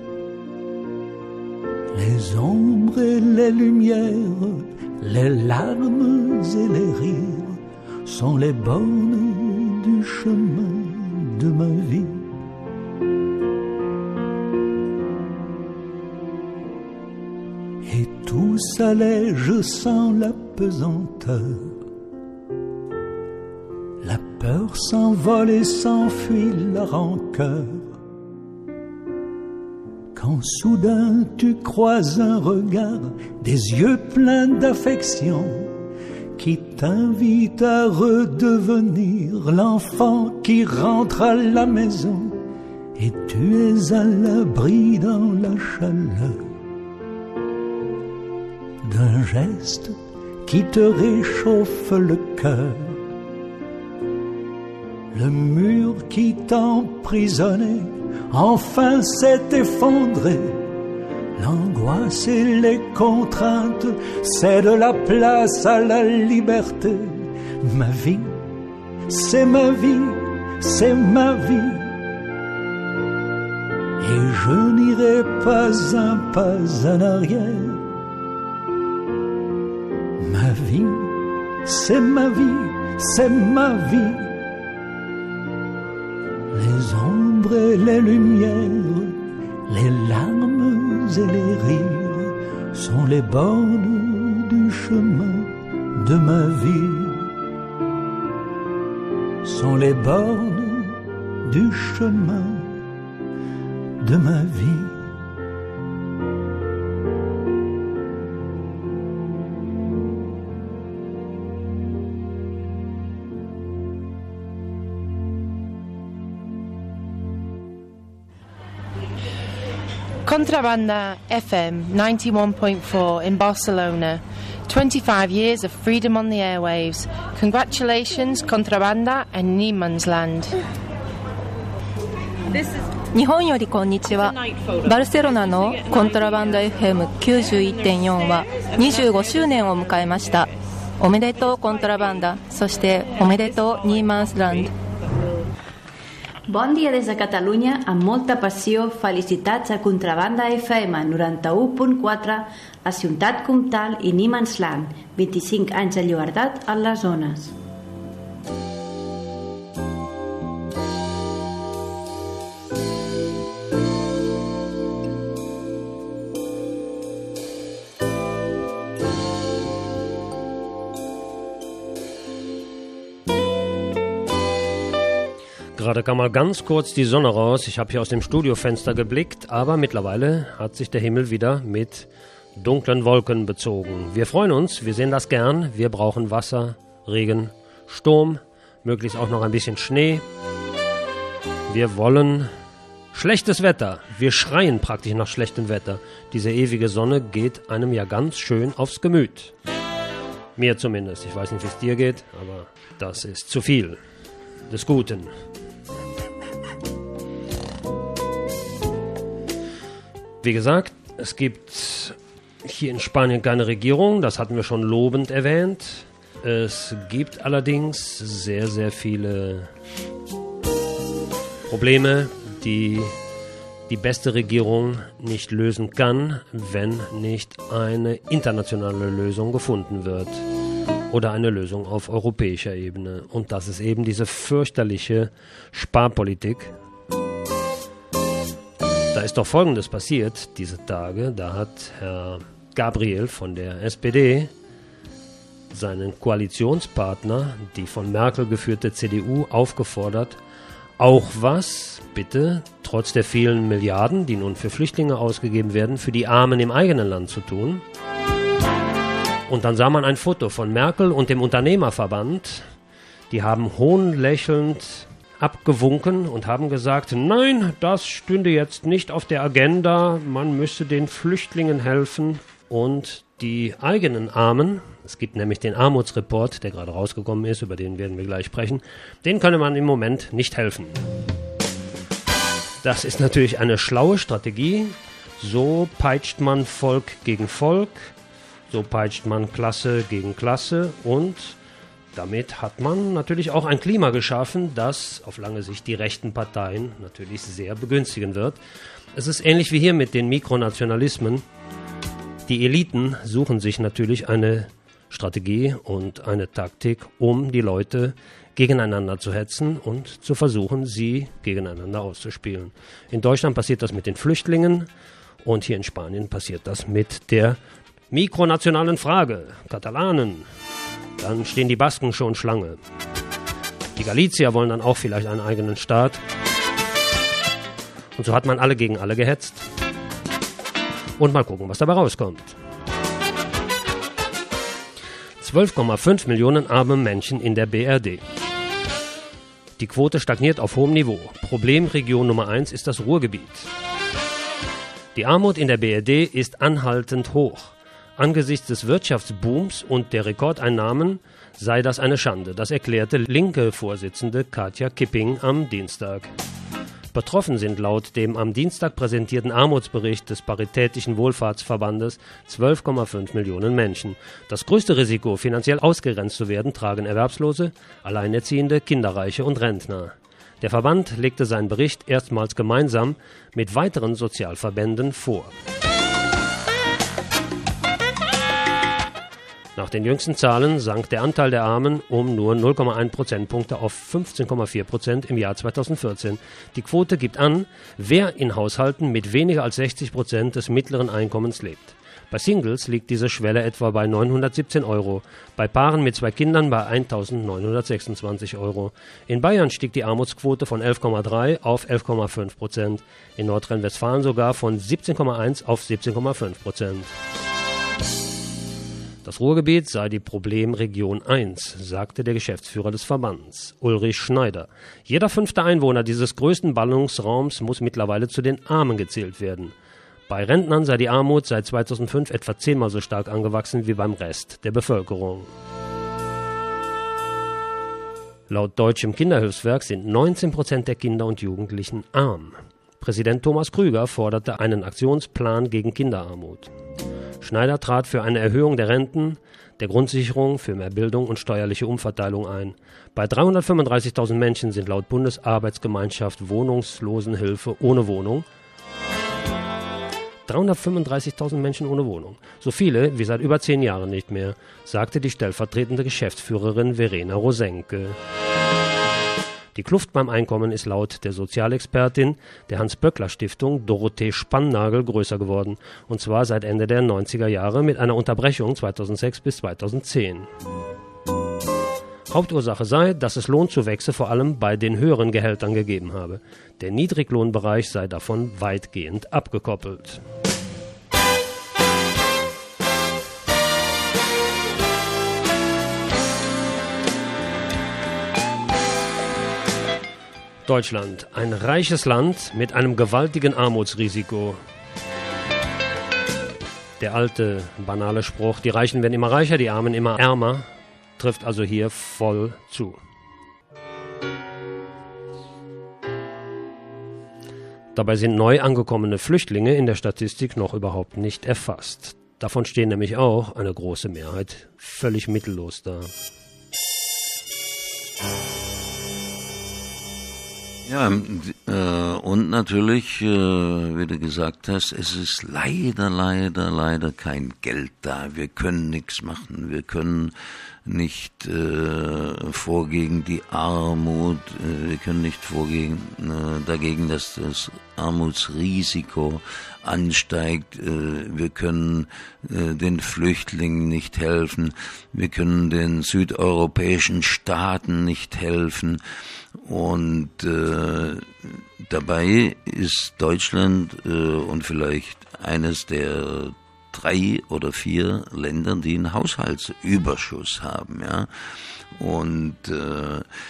Les ombres et les lumières, les larmes et les rires sont les bornes du chemin de ma vie. Et tout s'allège sans la pesanteur. La peur s'envole et s'enfuit la rancœur. Quand soudain tu croises un regard, des yeux pleins d'affection, qui t'invite à redevenir l'enfant qui rentre à la maison, et tu es à l'abri dans la chaleur d'un geste qui te réchauffe le cœur. Le mur qui t'emprisonnait enfin s'est effondré. L'angoisse et les contraintes cèdent la place à la liberté. Ma vie, c'est ma vie, c'est ma vie. Et je n'irai pas un pas en arrière. Ma vie, c'est ma vie, c'est ma vie. Les ombres et les lumières, les larmes et les rires sont les bornes du chemin de ma vie. Sont les bornes du chemin de ma vie. Contrabanda F M ninety-one point four in Barcelona. twenty-five years of freedom on the airwaves. Congratulations, Contrabanda and Niemandsland. 日本よりこんにちは。バルセロナのコントラバンダ エフエムきゅうじゅういってんよん はにじゅうごしゅうねんを迎えました。おめでとうコントラバンダ、そしておめでとうニーマンスランド。 Bon dia des de Catalunya, amb molta passió, felicitats a Contrabanda F M noranta-u punt quatre a Ciutat Comtal i Niemandsland, vint-i-cinc anys de llibertat en les zones. Gerade kam mal ganz kurz die Sonne raus. Ich habe hier aus dem Studiofenster geblickt, aber mittlerweile hat sich der Himmel wieder mit dunklen Wolken bezogen. Wir freuen uns, wir sehen das gern. Wir brauchen Wasser, Regen, Sturm, möglichst auch noch ein bisschen Schnee. Wir wollen schlechtes Wetter. Wir schreien praktisch nach schlechtem Wetter. Diese ewige Sonne geht einem ja ganz schön aufs Gemüt. Mir zumindest. Ich weiß nicht, wie es dir geht, aber das ist zu viel des Guten. Wie gesagt, es gibt hier in Spanien keine Regierung, das hatten wir schon lobend erwähnt. Es gibt allerdings sehr, sehr viele Probleme, die die beste Regierung nicht lösen kann, wenn nicht eine internationale Lösung gefunden wird. Oder eine Lösung auf europäischer Ebene. Und das ist eben diese fürchterliche Sparpolitik. Da ist doch Folgendes passiert diese Tage. Da hat Herr Gabriel von der S P D seinen Koalitionspartner, die von Merkel geführte C D U, aufgefordert, auch was, bitte, trotz der vielen Milliarden, die nun für Flüchtlinge ausgegeben werden, für die Armen im eigenen Land zu tun. Und dann sah man ein Foto von Merkel und dem Unternehmerverband. Die haben hohnlächelnd abgewunken und haben gesagt, nein, das stünde jetzt nicht auf der Agenda, man müsse den Flüchtlingen helfen. und die eigenen Armen, es gibt nämlich den Armutsreport, der gerade rausgekommen ist, über den werden wir gleich sprechen, denen könne man im Moment nicht helfen. Das ist natürlich eine schlaue Strategie. So peitscht man Volk gegen Volk, so peitscht man Klasse gegen Klasse und damit hat man natürlich auch ein Klima geschaffen, das auf lange Sicht die rechten Parteien natürlich sehr begünstigen wird. Es ist ähnlich wie hier mit den Mikronationalismen. Die Eliten suchen sich natürlich eine Strategie und eine Taktik, um die Leute gegeneinander zu hetzen und zu versuchen, sie gegeneinander auszuspielen. In Deutschland passiert das mit den Flüchtlingen und hier in Spanien passiert das mit der mikronationalen Frage, Katalanen. Dann stehen die Basken schon Schlange. Die Galizier wollen dann auch vielleicht einen eigenen Staat. Und so hat man alle gegen alle gehetzt. Und mal gucken, was dabei rauskommt. zwölf Komma fünf Millionen arme Menschen in der B R D. Die Quote stagniert auf hohem Niveau. Problemregion Nummer eins ist das Ruhrgebiet. Die Armut in der B R D ist anhaltend hoch. Angesichts des Wirtschaftsbooms und der Rekordeinnahmen sei das eine Schande. Das erklärte linke Vorsitzende Katja Kipping am Dienstag. Betroffen sind laut dem am Dienstag präsentierten Armutsbericht des Paritätischen Wohlfahrtsverbandes zwölf Komma fünf Millionen Menschen. Das größte Risiko, finanziell ausgegrenzt zu werden, tragen Erwerbslose, Alleinerziehende, Kinderreiche und Rentner. Der Verband legte seinen Bericht erstmals gemeinsam mit weiteren Sozialverbänden vor. Nach den jüngsten Zahlen sank der Anteil der Armen um nur null Komma eins Prozentpunkte auf fünfzehn Komma vier Prozent im Jahr zweitausendvierzehn. Die Quote gibt an, wer in Haushalten mit weniger als sechzig Prozent des mittleren Einkommens lebt. Bei Singles liegt diese Schwelle etwa bei neunhundertsiebzehn Euro, bei Paaren mit zwei Kindern bei eintausendneunhundertsechsundzwanzig Euro. In Bayern stieg die Armutsquote von elf Komma drei auf elf Komma fünf Prozent, in Nordrhein-Westfalen sogar von siebzehn Komma eins auf siebzehn Komma fünf Prozent. Das Ruhrgebiet sei die Problemregion eins, sagte der Geschäftsführer des Verbands, Ulrich Schneider. Jeder fünfte Einwohner dieses größten Ballungsraums muss mittlerweile zu den Armen gezählt werden. Bei Rentnern sei die Armut seit zweitausendfünf etwa zehnmal so stark angewachsen wie beim Rest der Bevölkerung. Laut Deutschem Kinderhilfswerk sind neunzehn Prozent der Kinder und Jugendlichen arm. Präsident Thomas Krüger forderte einen Aktionsplan gegen Kinderarmut. Schneider trat für eine Erhöhung der Renten, der Grundsicherung, für mehr Bildung und steuerliche Umverteilung ein. Bei dreihundertfünfunddreißigtausend Menschen sind laut Bundesarbeitsgemeinschaft Wohnungslosenhilfe ohne Wohnung. dreihundertfünfunddreißigtausend Menschen ohne Wohnung. So viele wie seit über zehn Jahren nicht mehr, sagte die stellvertretende Geschäftsführerin Verena Rosenke. Die Kluft beim Einkommen ist laut der Sozialexpertin der Hans-Böckler-Stiftung Dorothee Spannagel größer geworden, und zwar seit Ende der neunziger Jahre mit einer Unterbrechung zweitausendsechs bis zweitausendzehn. Hauptursache sei, dass es Lohnzuwächse vor allem bei den höheren Gehältern gegeben habe. Der Niedriglohnbereich sei davon weitgehend abgekoppelt. Deutschland, ein reiches Land mit einem gewaltigen Armutsrisiko. Der alte, banale Spruch, die Reichen werden immer reicher, die Armen immer ärmer, trifft also hier voll zu. Dabei sind neu angekommene Flüchtlinge in der Statistik noch überhaupt nicht erfasst. Davon stehen nämlich auch eine große Mehrheit völlig mittellos da. Ja, äh, und natürlich, äh, wie du gesagt hast, es ist leider, leider, leider kein Geld da. Wir können nichts machen. Wir können nicht äh, vorgegen die Armut, äh, wir können nicht vorgegen äh, dagegen, dass das Armutsrisiko ansteigt. Äh, wir können äh, den Flüchtlingen nicht helfen. Wir können den südeuropäischen Staaten nicht helfen. Und äh, dabei ist Deutschland äh, und vielleicht eines der drei oder vier Länder, die einen Haushaltsüberschuss haben, ja. Und äh,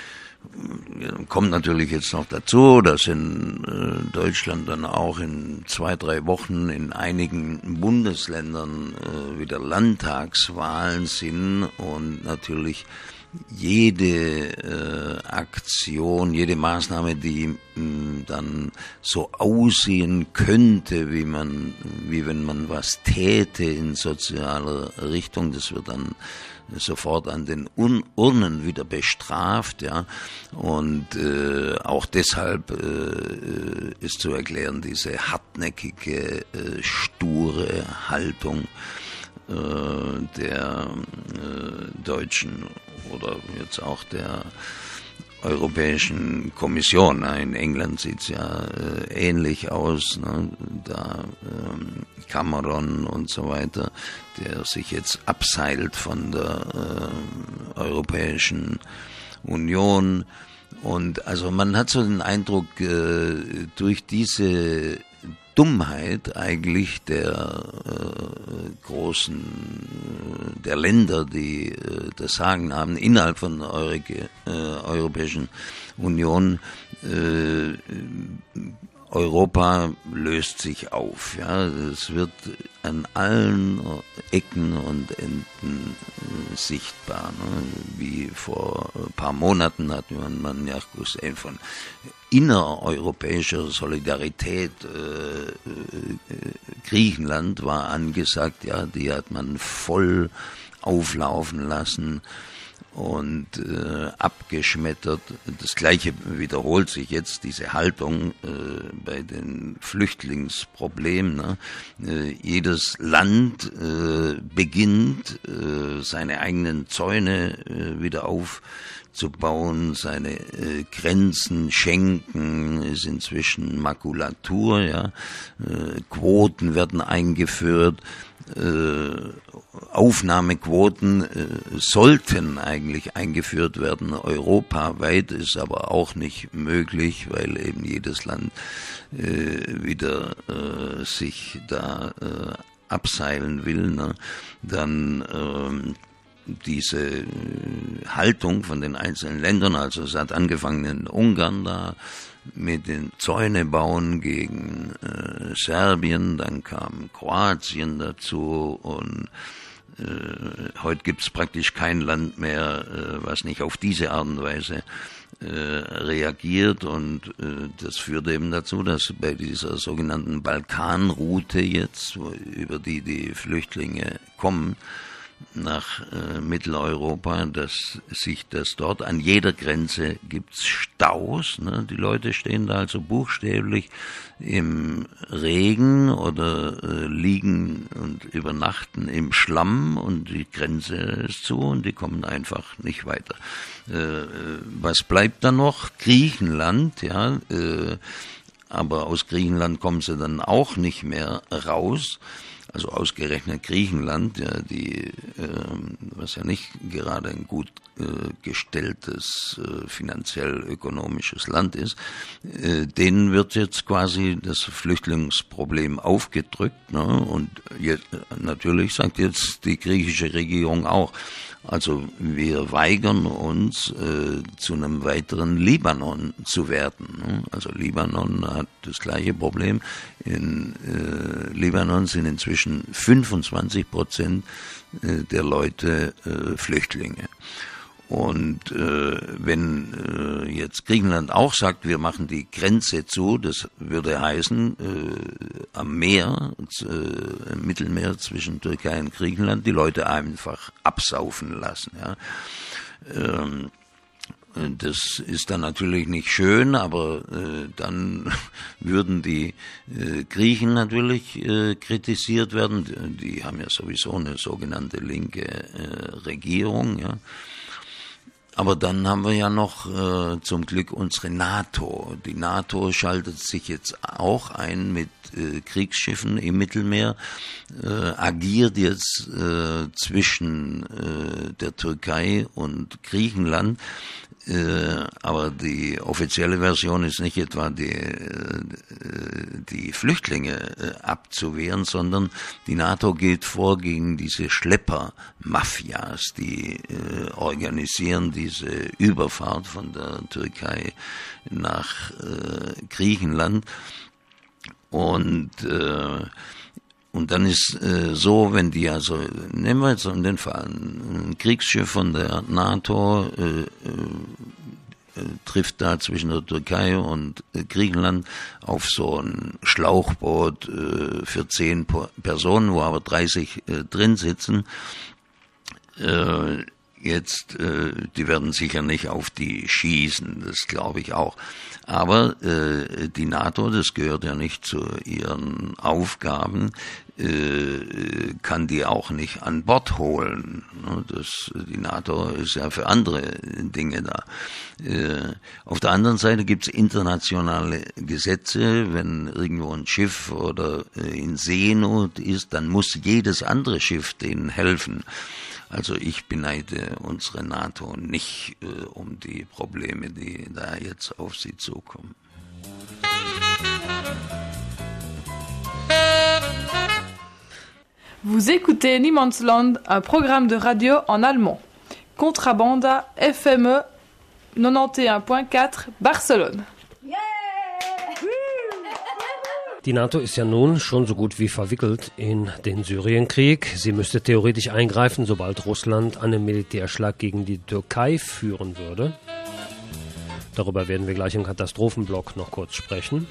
kommt natürlich jetzt noch dazu, dass in äh, Deutschland dann auch in zwei, drei Wochen in einigen Bundesländern äh, wieder Landtagswahlen sind und natürlich jede äh, Aktion, jede Maßnahme, die mh, dann so aussehen könnte, wie man, wie wenn man was täte in sozialer Richtung, das wird dann sofort an den Ur- Urnen wieder bestraft, ja, und äh, auch deshalb äh, ist zu erklären diese hartnäckige, äh, sture Haltung äh, der äh, Deutschen oder jetzt auch der Europäischen Kommission. Ne? In England sieht's ja äh, ähnlich aus, ne? Da ähm, Cameron und so weiter, der sich jetzt abseilt von der äh, Europäischen Union. Und also man hat so den Eindruck, äh, durch diese Dummheit eigentlich der äh, großen, äh, der Länder, die äh, das Sagen haben, innerhalb von der Euro- äh, Europäischen Union, äh, Europa löst sich auf. Ja, es wird an allen Ecken und Enden äh, sichtbar. Ne? Wie vor ein paar Monaten hat man, man ja gesehen von innereuropäischer Solidarität. Äh, äh, Griechenland war angesagt, ja, die hat man voll auflaufen lassen und äh, abgeschmettert. Das Gleiche wiederholt sich jetzt, diese Haltung äh, bei den Flüchtlingsproblemen. Ne? Äh, jedes Land äh, beginnt, äh, seine eigenen Zäune äh, wieder aufzubauen, seine äh, Grenzen. Schenken ist inzwischen Makulatur, ja. Äh, Quoten werden eingeführt. Äh, Aufnahmequoten äh, sollten eigentlich eingeführt werden. Europaweit ist aber auch nicht möglich, weil eben jedes Land äh, wieder äh, sich da äh, abseilen will. Ne? Dann ähm, diese äh, Haltung von den einzelnen Ländern, also es hat angefangen in Ungarn da mit den Zäune bauen gegen äh, Serbien, dann kam Kroatien dazu und äh, heute gibt's praktisch kein Land mehr, äh, was nicht auf diese Art und Weise äh, reagiert, und äh, das führt eben dazu, dass bei dieser sogenannten Balkanroute jetzt, wo, über die die Flüchtlinge kommen, nach äh, Mitteleuropa, dass sich das dort an jeder Grenze gibt's Staus, ne? Die Leute stehen da also buchstäblich im Regen oder äh, liegen und übernachten im Schlamm und die Grenze ist zu und die kommen einfach nicht weiter. Äh, was bleibt da noch? Griechenland, ja, äh, aber aus Griechenland kommen sie dann auch nicht mehr raus. Also ausgerechnet Griechenland, ja, die, äh, was ja nicht gerade ein gut äh, gestelltes äh, finanziell-ökonomisches Land ist, äh, denen wird jetzt quasi das Flüchtlingsproblem aufgedrückt, ne? Und jetzt, natürlich sagt jetzt die griechische Regierung auch, also wir weigern uns, äh, zu einem weiteren Libanon zu werden. Ne? Also Libanon hat das gleiche Problem. In äh, Libanon sind inzwischen fünfundzwanzig Prozent äh, der Leute äh, Flüchtlinge. Und äh, wenn äh, jetzt Griechenland auch sagt, wir machen die Grenze zu, das würde heißen, äh, am Meer, äh, im Mittelmeer zwischen Türkei und Griechenland, die Leute einfach absaufen lassen. Ja. Ähm, Das ist dann natürlich nicht schön, aber äh, dann würden die äh, Griechen natürlich äh, kritisiert werden. Die, die haben ja sowieso eine sogenannte linke äh, Regierung, ja. Aber dann haben wir ja noch äh, zum Glück unsere NATO. Die NATO schaltet sich jetzt auch ein mit äh, Kriegsschiffen im Mittelmeer, äh, agiert jetzt äh, zwischen äh, der Türkei und Griechenland. Äh, aber die offizielle Version ist nicht etwa die, äh, die Flüchtlinge äh, abzuwehren, sondern die NATO geht vor gegen diese Schlepper-Mafias, die äh, organisieren diese Überfahrt von der Türkei nach äh, Griechenland. Und äh, Und dann ist äh, so, wenn die also, nehmen wir jetzt in den Fall, ein Kriegsschiff von der NATO äh, äh, trifft da zwischen der Türkei und äh, Griechenland auf so ein Schlauchboot äh, für zehn Personen, wo aber dreißig äh, drin sitzen. Äh, Jetzt, äh, die werden sicher nicht auf die schießen, das glaube ich auch. Aber äh, die NATO, das gehört ja nicht zu ihren Aufgaben, äh, kann die auch nicht an Bord holen. Das, die NATO ist ja für andere Dinge da. Äh, auf der anderen Seite gibt es internationale Gesetze. Wenn irgendwo ein Schiff oder äh, in Seenot ist, dann muss jedes andere Schiff denen helfen. Also ich beneide unsere NATO nicht äh, um die Probleme, die da jetzt auf sie zukommen. Vous écoutez Niemandsland, un programme de radio en allemand. Contrabanda F M E neunundneunzig Komma vier Barcelone. Die NATO ist ja nun schon so gut wie verwickelt in den Syrienkrieg. Sie müsste theoretisch eingreifen, sobald Russland einen Militärschlag gegen die Türkei führen würde. Darüber werden wir gleich im Katastrophenblock noch kurz sprechen.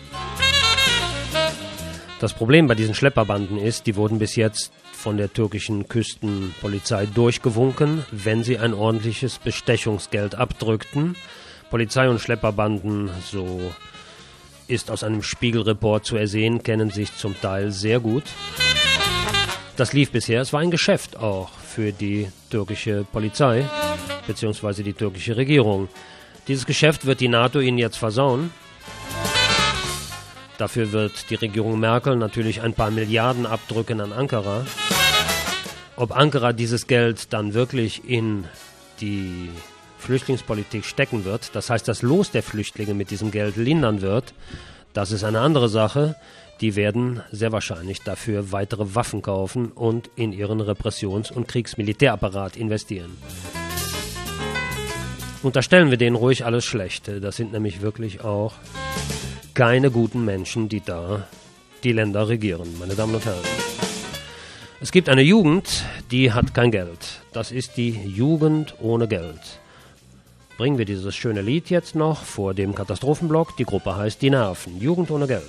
Das Problem bei diesen Schlepperbanden ist, die wurden bis jetzt von der türkischen Küstenpolizei durchgewunken, wenn sie ein ordentliches Bestechungsgeld abdrückten. Polizei und Schlepperbanden, so ist aus einem Spiegelreport zu ersehen, kennen sich zum Teil sehr gut. Das lief bisher, es war ein Geschäft auch für die türkische Polizei bzw. die türkische Regierung. Dieses Geschäft wird die NATO ihnen jetzt versauen. Dafür wird die Regierung Merkel natürlich ein paar Milliarden abdrücken an Ankara. Ob Ankara dieses Geld dann wirklich in die Flüchtlingspolitik stecken wird, das heißt, das Los der Flüchtlinge mit diesem Geld lindern wird, das ist eine andere Sache. Die werden sehr wahrscheinlich dafür weitere Waffen kaufen und in ihren Repressions- und Kriegsmilitärapparat investieren. Unterstellen wir denen ruhig alles Schlechte. Das sind nämlich wirklich auch keine guten Menschen, die da die Länder regieren, meine Damen und Herren. Es gibt eine Jugend, die hat kein Geld. Das ist die Jugend ohne Geld. Bringen wir dieses schöne Lied jetzt noch vor dem Katastrophenblock. Die Gruppe heißt Die Nerven. Jugend ohne Geld.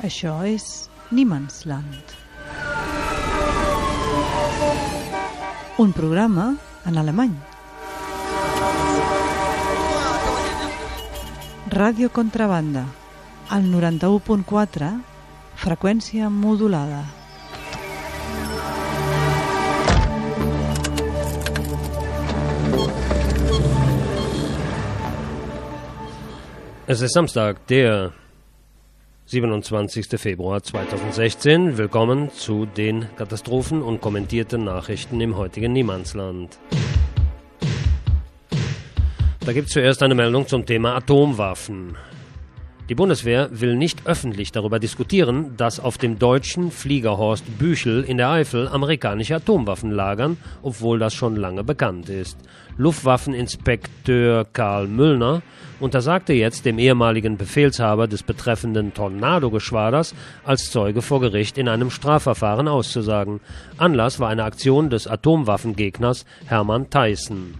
Això és Niemandsland. Un programa en alemany. Ràdio Contrabanda, al noranta-u punt quatre, freqüència modulada. Es ist Samstag, der siebenundzwanzigster Februar zweitausendsechzehn. Willkommen zu den Katastrophen und kommentierten Nachrichten im heutigen Niemandsland. Da gibt es zuerst eine Meldung zum Thema Atomwaffen. Die Bundeswehr will nicht öffentlich darüber diskutieren, dass auf dem deutschen Flieger Horst Büchel in der Eifel amerikanische Atomwaffen lagern, obwohl das schon lange bekannt ist. Luftwaffeninspekteur Karl Müllner untersagte jetzt dem ehemaligen Befehlshaber des betreffenden Tornado-Geschwaders als Zeuge vor Gericht in einem Strafverfahren auszusagen. Anlass war eine Aktion des Atomwaffengegners Hermann Theissen.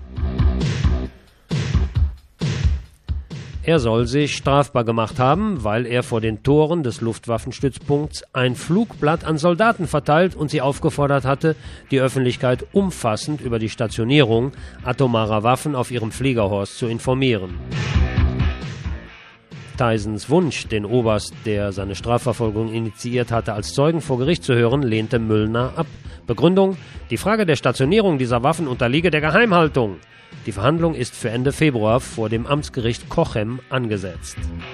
Er soll sich strafbar gemacht haben, weil er vor den Toren des Luftwaffenstützpunkts ein Flugblatt an Soldaten verteilt und sie aufgefordert hatte, die Öffentlichkeit umfassend über die Stationierung atomarer Waffen auf ihrem Fliegerhorst zu informieren. Theissens Wunsch, den Oberst, der seine Strafverfolgung initiiert hatte, als Zeugen vor Gericht zu hören, lehnte Müllner ab. Begründung: Die Frage der Stationierung dieser Waffen unterliege der Geheimhaltung. Die Verhandlung ist für Ende Februar vor dem Amtsgericht Cochem angesetzt.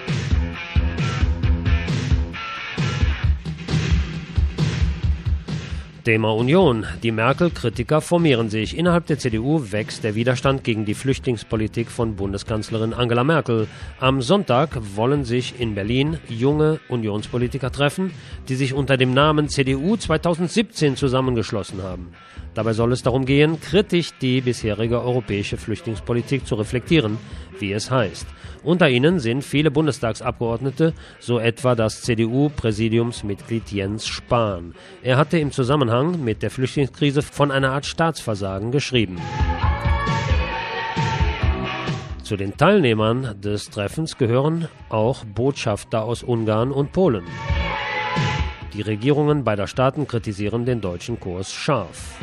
Thema Union. Die Merkel-Kritiker formieren sich. Innerhalb der C D U wächst der Widerstand gegen die Flüchtlingspolitik von Bundeskanzlerin Angela Merkel. Am Sonntag wollen sich in Berlin junge Unionspolitiker treffen, die sich unter dem Namen C D U zweitausendsiebzehn zusammengeschlossen haben. Dabei soll es darum gehen, kritisch die bisherige europäische Flüchtlingspolitik zu reflektieren, wie es heißt. Unter ihnen sind viele Bundestagsabgeordnete, so etwa das C D U-Präsidiumsmitglied Jens Spahn. Er hatte im Zusammenhang mit der Flüchtlingskrise von einer Art Staatsversagen geschrieben. Zu den Teilnehmern des Treffens gehören auch Botschafter aus Ungarn und Polen. Die Regierungen beider Staaten kritisieren den deutschen Kurs scharf.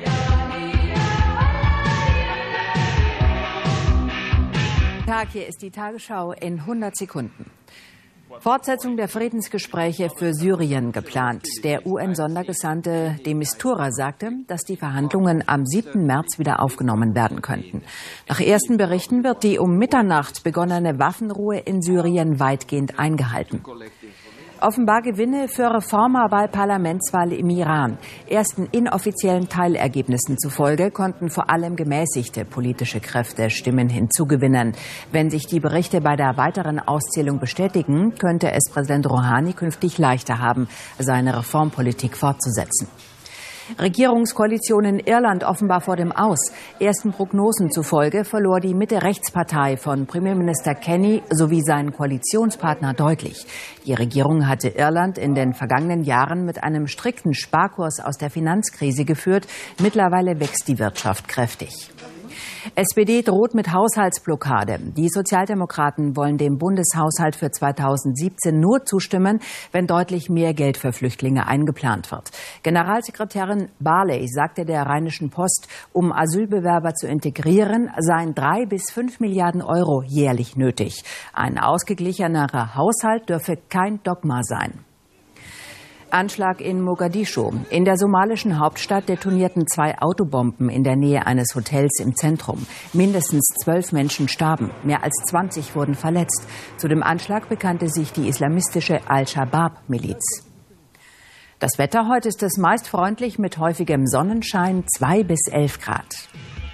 Tag, hier ist die Tagesschau in hundert Sekunden. Fortsetzung der Friedensgespräche für Syrien geplant. Der U N-Sondergesandte de Mistura sagte, dass die Verhandlungen am siebten März wieder aufgenommen werden könnten. Nach ersten Berichten wird die um Mitternacht begonnene Waffenruhe in Syrien weitgehend eingehalten. Offenbar Gewinne für Reformer bei Parlamentswahl im Iran. Ersten inoffiziellen Teilergebnissen zufolge konnten vor allem gemäßigte politische Kräfte Stimmen hinzugewinnen. Wenn sich die Berichte bei der weiteren Auszählung bestätigen, könnte es Präsident Rouhani künftig leichter haben, seine Reformpolitik fortzusetzen. Regierungskoalition in Irland offenbar vor dem Aus. Ersten Prognosen zufolge verlor die Mitte-Rechts-Partei von Premierminister Kenny sowie sein Koalitionspartner deutlich. Die Regierung hatte Irland in den vergangenen Jahren mit einem strikten Sparkurs aus der Finanzkrise geführt. Mittlerweile wächst die Wirtschaft kräftig. S P D droht mit Haushaltsblockade. Die Sozialdemokraten wollen dem Bundeshaushalt für zweitausendsiebzehn nur zustimmen, wenn deutlich mehr Geld für Flüchtlinge eingeplant wird. Generalsekretärin Barley sagte der Rheinischen Post, um Asylbewerber zu integrieren, seien drei bis fünf Milliarden Euro jährlich nötig. Ein ausgeglichenerer Haushalt dürfe kein Dogma sein. Anschlag in Mogadischu. In der somalischen Hauptstadt detonierten zwei Autobomben in der Nähe eines Hotels im Zentrum. Mindestens zwölf Menschen starben. Mehr als zwanzig wurden verletzt. Zu dem Anschlag bekannte sich die islamistische Al-Shabaab-Miliz. Das Wetter heute ist es meist freundlich mit häufigem Sonnenschein, zwei bis elf Grad.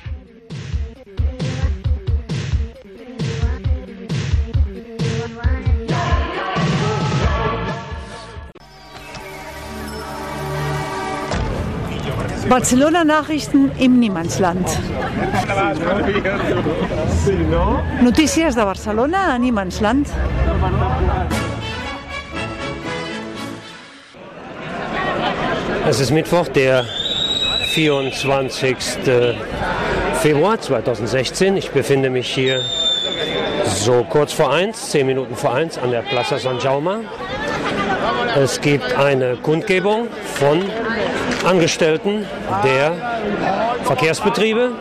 Barcelona-Nachrichten im Niemandsland. Notícies de Barcelona a Niemandsland. Es ist Mittwoch, der vierundzwanzigster Februar zweitausendsechzehn. Ich befinde mich hier so kurz vor eins, zehn Minuten vor eins an der Plaza San Jaume. Es gibt eine Kundgebung von Angestellten der Verkehrsbetriebe.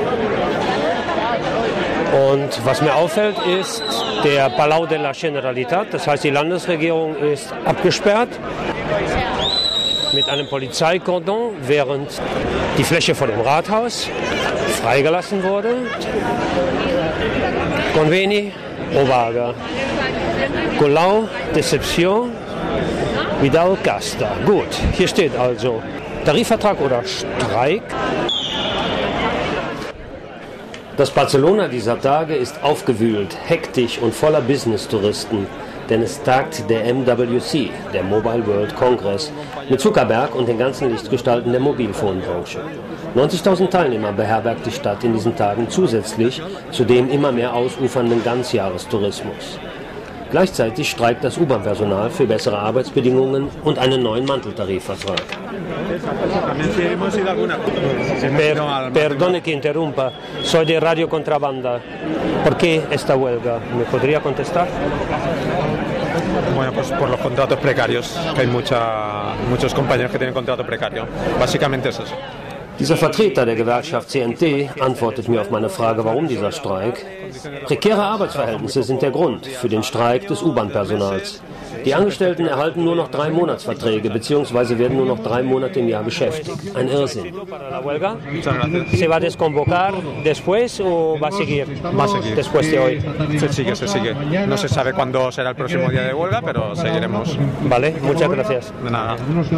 Und was mir auffällt, ist der Palau de la Generalitat, das heißt, die Landesregierung ist abgesperrt mit einem Polizeikordon, während die Fläche vor dem Rathaus freigelassen wurde. Conveni, Ovaga, Colau, Deception, Vidal Casta. Gut, hier steht also Tarifvertrag oder Streik. Das Barcelona dieser Tage ist aufgewühlt, hektisch und voller Business-Touristen, denn es tagt der M W C, der Mobile World Congress, mit Zuckerberg und den ganzen Lichtgestalten der Mobilfonbranche. neunzigtausend Teilnehmer beherbergt die Stadt in diesen Tagen zusätzlich zu dem immer mehr ausufernden Ganzjahrestourismus. Gleichzeitig streikt das U-Bahn-Personal für bessere Arbeitsbedingungen und einen neuen Manteltarifvertrag. Per, perdone que interrumpa, soy de Radio Contrabanda. ¿Por qué esta huelga? ¿Me podría contestar? Bueno, pues por los contratos precarios, que hay mucha, muchos compañeros que tienen contrato precario. Básicamente es eso. Dieser Vertreter der Gewerkschaft C N T antwortet mir auf meine Frage, warum dieser Streik. Prekäre Arbeitsverhältnisse sind der Grund für den Streik des U-Bahn-Personals. Die Angestellten erhalten nur noch drei Monatsverträge bzw. werden nur noch drei Monate im Jahr beschäftigt. Ein Irrsinn. ¿Se va a desconvocar después o va a seguir? Va a seguir. Después de hoy. Se sigue, se sigue. No se sabe cuándo será el próximo día de huelga, pero seguiremos. Vale, muchas gracias. De nada.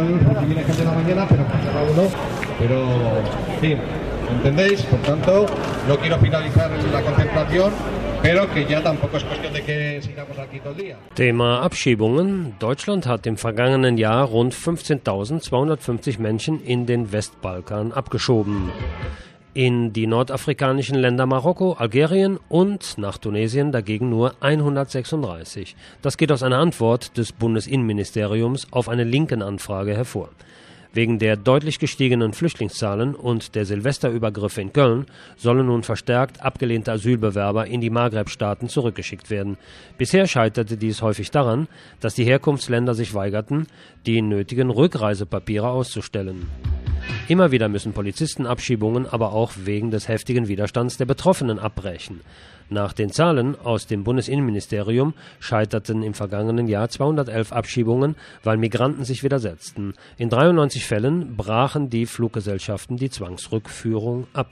Pero, en fin, ¿entendéis? Por tanto, no quiero finalizar la concentración, pero que ya tampoco es cuestión de que sigamos aquí todo el día. Thema Abschiebungen. Deutschland hat im vergangenen Jahr rund fünfzehntausendzweihundertfünfzig Menschen in den Westbalkan abgeschoben. In die nordafrikanischen Länder Marokko, Algerien und nach Tunesien dagegen nur hundertsechsunddreißig. Das geht aus einer Antwort des Bundesinnenministeriums auf eine linken Anfrage hervor. Wegen der deutlich gestiegenen Flüchtlingszahlen und der Silvesterübergriffe in Köln sollen nun verstärkt abgelehnte Asylbewerber in die Maghreb-Staaten zurückgeschickt werden. Bisher scheiterte dies häufig daran, dass die Herkunftsländer sich weigerten, die nötigen Rückreisepapiere auszustellen. Immer wieder müssen Polizisten Abschiebungen aber auch wegen des heftigen Widerstands der Betroffenen abbrechen. Nach den Zahlen aus dem Bundesinnenministerium scheiterten im vergangenen Jahr zweihundertelf Abschiebungen, weil Migranten sich widersetzten. In dreiundneunzig Fällen brachen die Fluggesellschaften die Zwangsrückführung ab.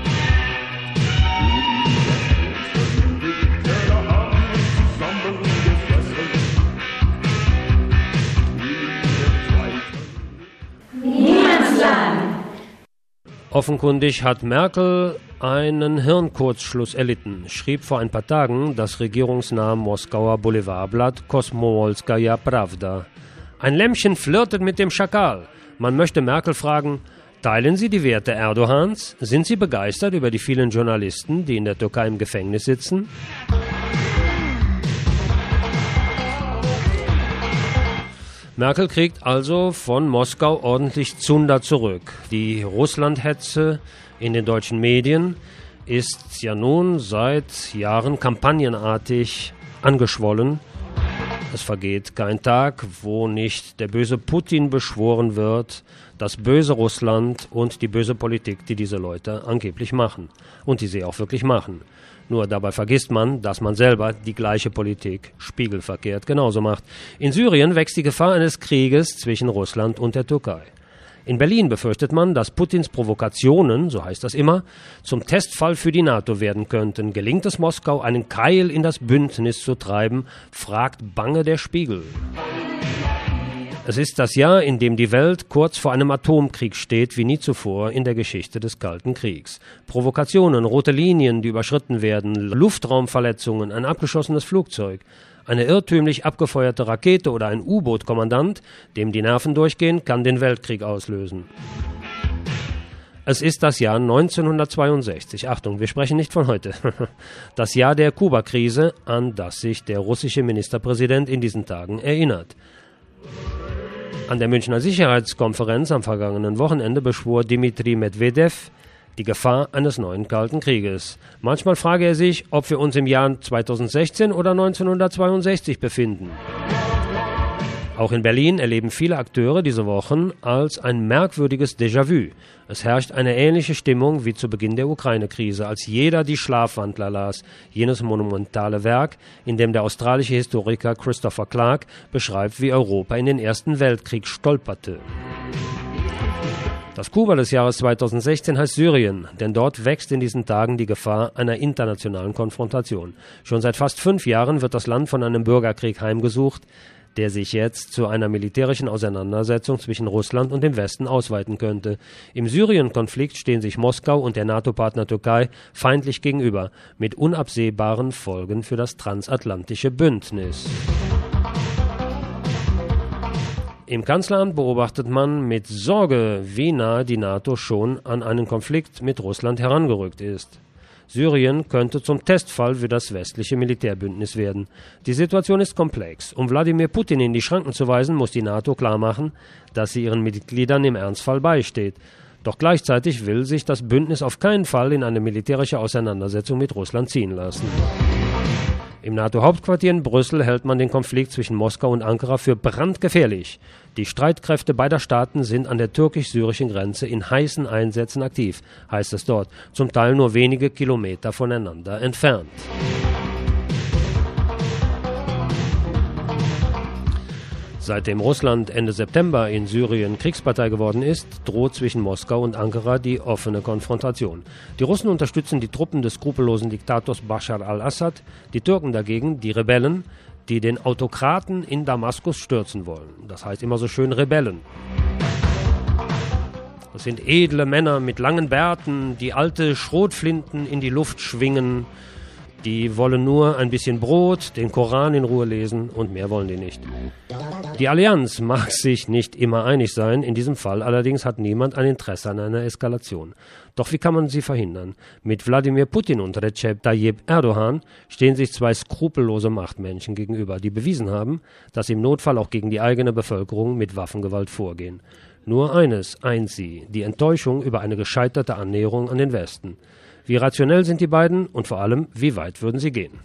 Offenkundig hat Merkel einen Hirnkurzschluss erlitten, schrieb vor ein paar Tagen das regierungsnahe Moskauer Boulevardblatt Komsomolskaja Prawda. Ein Lämmchen flirtet mit dem Schakal. Man möchte Merkel fragen, teilen Sie die Werte Erdogans? Sind Sie begeistert über die vielen Journalisten, die in der Türkei im Gefängnis sitzen? Merkel kriegt also von Moskau ordentlich Zunder zurück. Die Russlandhetze in den deutschen Medien ist ja nun seit Jahren kampagnenartig angeschwollen. Es vergeht kein Tag, wo nicht der böse Putin beschworen wird, das böse Russland und die böse Politik, die diese Leute angeblich machen und die sie auch wirklich machen. Nur dabei vergisst man, dass man selber die gleiche Politik spiegelverkehrt genauso macht. In Syrien wächst die Gefahr eines Krieges zwischen Russland und der Türkei. In Berlin befürchtet man, dass Putins Provokationen, so heißt das immer, zum Testfall für die NATO werden könnten. Gelingt es Moskau, einen Keil in das Bündnis zu treiben, fragt bange der Spiegel. Es ist das Jahr, in dem die Welt kurz vor einem Atomkrieg steht, wie nie zuvor in der Geschichte des Kalten Kriegs. Provokationen, rote Linien, die überschritten werden, Luftraumverletzungen, ein abgeschossenes Flugzeug, eine irrtümlich abgefeuerte Rakete oder ein U-Boot-Kommandant, dem die Nerven durchgehen, kann den Weltkrieg auslösen. Es ist das Jahr neunzehnhundertzweiundsechzig. Achtung, wir sprechen nicht von heute. Das Jahr der Kuba-Krise, an das sich der russische Ministerpräsident in diesen Tagen erinnert. An der Münchner Sicherheitskonferenz am vergangenen Wochenende beschwor Dmitri Medvedev die Gefahr eines neuen Kalten Krieges. Manchmal frage er sich, ob wir uns im Jahr zweitausendsechzehn oder neunzehnhundertzweiundsechzig befinden. Auch in Berlin erleben viele Akteure diese Wochen als ein merkwürdiges Déjà-vu. Es herrscht eine ähnliche Stimmung wie zu Beginn der Ukraine-Krise, als jeder die Schlafwandler las, jenes monumentale Werk, in dem der australische Historiker Christopher Clark beschreibt, wie Europa in den Ersten Weltkrieg stolperte. Das Kuba des Jahres zweitausendsechzehn heißt Syrien, denn dort wächst in diesen Tagen die Gefahr einer internationalen Konfrontation. Schon seit fast fünf Jahren wird das Land von einem Bürgerkrieg heimgesucht, der sich jetzt zu einer militärischen Auseinandersetzung zwischen Russland und dem Westen ausweiten könnte. Im Syrien-Konflikt stehen sich Moskau und der NATO-Partner Türkei feindlich gegenüber, mit unabsehbaren Folgen für das transatlantische Bündnis. Im Kanzleramt beobachtet man mit Sorge, wie nahe die NATO schon an einen Konflikt mit Russland herangerückt ist. Syrien könnte zum Testfall für das westliche Militärbündnis werden. Die Situation ist komplex. Um Wladimir Putin in die Schranken zu weisen, muss die NATO klarmachen, dass sie ihren Mitgliedern im Ernstfall beisteht. Doch gleichzeitig will sich das Bündnis auf keinen Fall in eine militärische Auseinandersetzung mit Russland ziehen lassen. Im NATO-Hauptquartier in Brüssel hält man den Konflikt zwischen Moskau und Ankara für brandgefährlich. Die Streitkräfte beider Staaten sind an der türkisch-syrischen Grenze in heißen Einsätzen aktiv, heißt es dort, zum Teil nur wenige Kilometer voneinander entfernt. Seitdem Russland Ende September in Syrien Kriegspartei geworden ist, droht zwischen Moskau und Ankara die offene Konfrontation. Die Russen unterstützen die Truppen des skrupellosen Diktators Bashar al-Assad, die Türken dagegen die Rebellen, die den Autokraten in Damaskus stürzen wollen. Das heißt immer so schön Rebellen. Das sind edle Männer mit langen Bärten, die alte Schrotflinten in die Luft schwingen. Die wollen nur ein bisschen Brot, den Koran in Ruhe lesen und mehr wollen die nicht. Die Allianz mag sich nicht immer einig sein, in diesem Fall allerdings hat niemand ein Interesse an einer Eskalation. Doch wie kann man sie verhindern? Mit Wladimir Putin und Recep Tayyip Erdogan stehen sich zwei skrupellose Machtmenschen gegenüber, die bewiesen haben, dass sie im Notfall auch gegen die eigene Bevölkerung mit Waffengewalt vorgehen. Nur eines eint sie, die Enttäuschung über eine gescheiterte Annäherung an den Westen. Wie rationell sind die beiden und vor allem, wie weit würden sie gehen?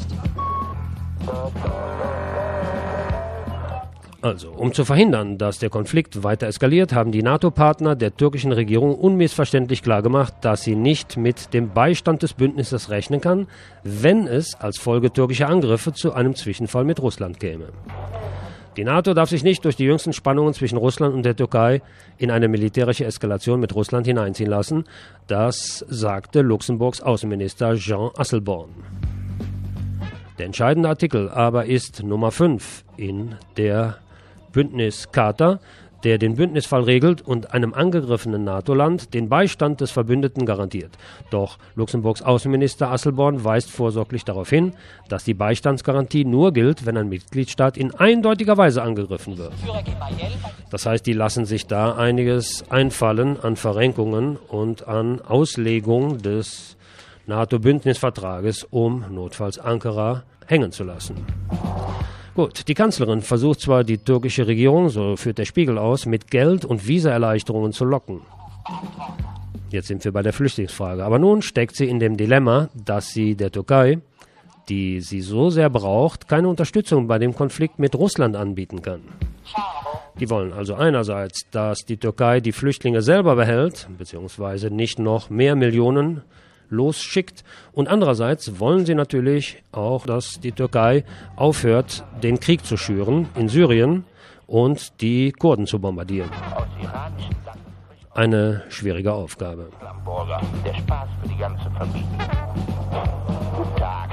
Also, um zu verhindern, dass der Konflikt weiter eskaliert, haben die NATO-Partner der türkischen Regierung unmissverständlich klargemacht, dass sie nicht mit dem Beistand des Bündnisses rechnen kann, wenn es als Folge türkischer Angriffe zu einem Zwischenfall mit Russland käme. Die NATO darf sich nicht durch die jüngsten Spannungen zwischen Russland und der Türkei in eine militärische Eskalation mit Russland hineinziehen lassen. Das sagte Luxemburgs Außenminister Jean Asselborn. Der entscheidende Artikel aber ist Nummer fünf in der Bündnischarta, der den Bündnisfall regelt und einem angegriffenen NATO-Land den Beistand des Verbündeten garantiert. Doch Luxemburgs Außenminister Asselborn weist vorsorglich darauf hin, dass die Beistandsgarantie nur gilt, wenn ein Mitgliedstaat in eindeutiger Weise angegriffen wird. Das heißt, die lassen sich da einiges einfallen an Verrenkungen und an Auslegung des NATO-Bündnisvertrages, um notfalls Ankara hängen zu lassen. Gut, die Kanzlerin versucht zwar die türkische Regierung, so führt der Spiegel aus, mit Geld und Visaerleichterungen zu locken. Jetzt sind wir bei der Flüchtlingsfrage. Aber nun steckt sie in dem Dilemma, dass sie der Türkei, die sie so sehr braucht, keine Unterstützung bei dem Konflikt mit Russland anbieten kann. Die wollen also einerseits, dass die Türkei die Flüchtlinge selber behält, beziehungsweise nicht noch mehr Millionen losschickt, und andererseits wollen sie natürlich auch, dass die Türkei aufhört, den Krieg zu schüren in Syrien und die Kurden zu bombardieren. Eine schwierige Aufgabe. Der Spaß für die ganze Familie. Guten Tag.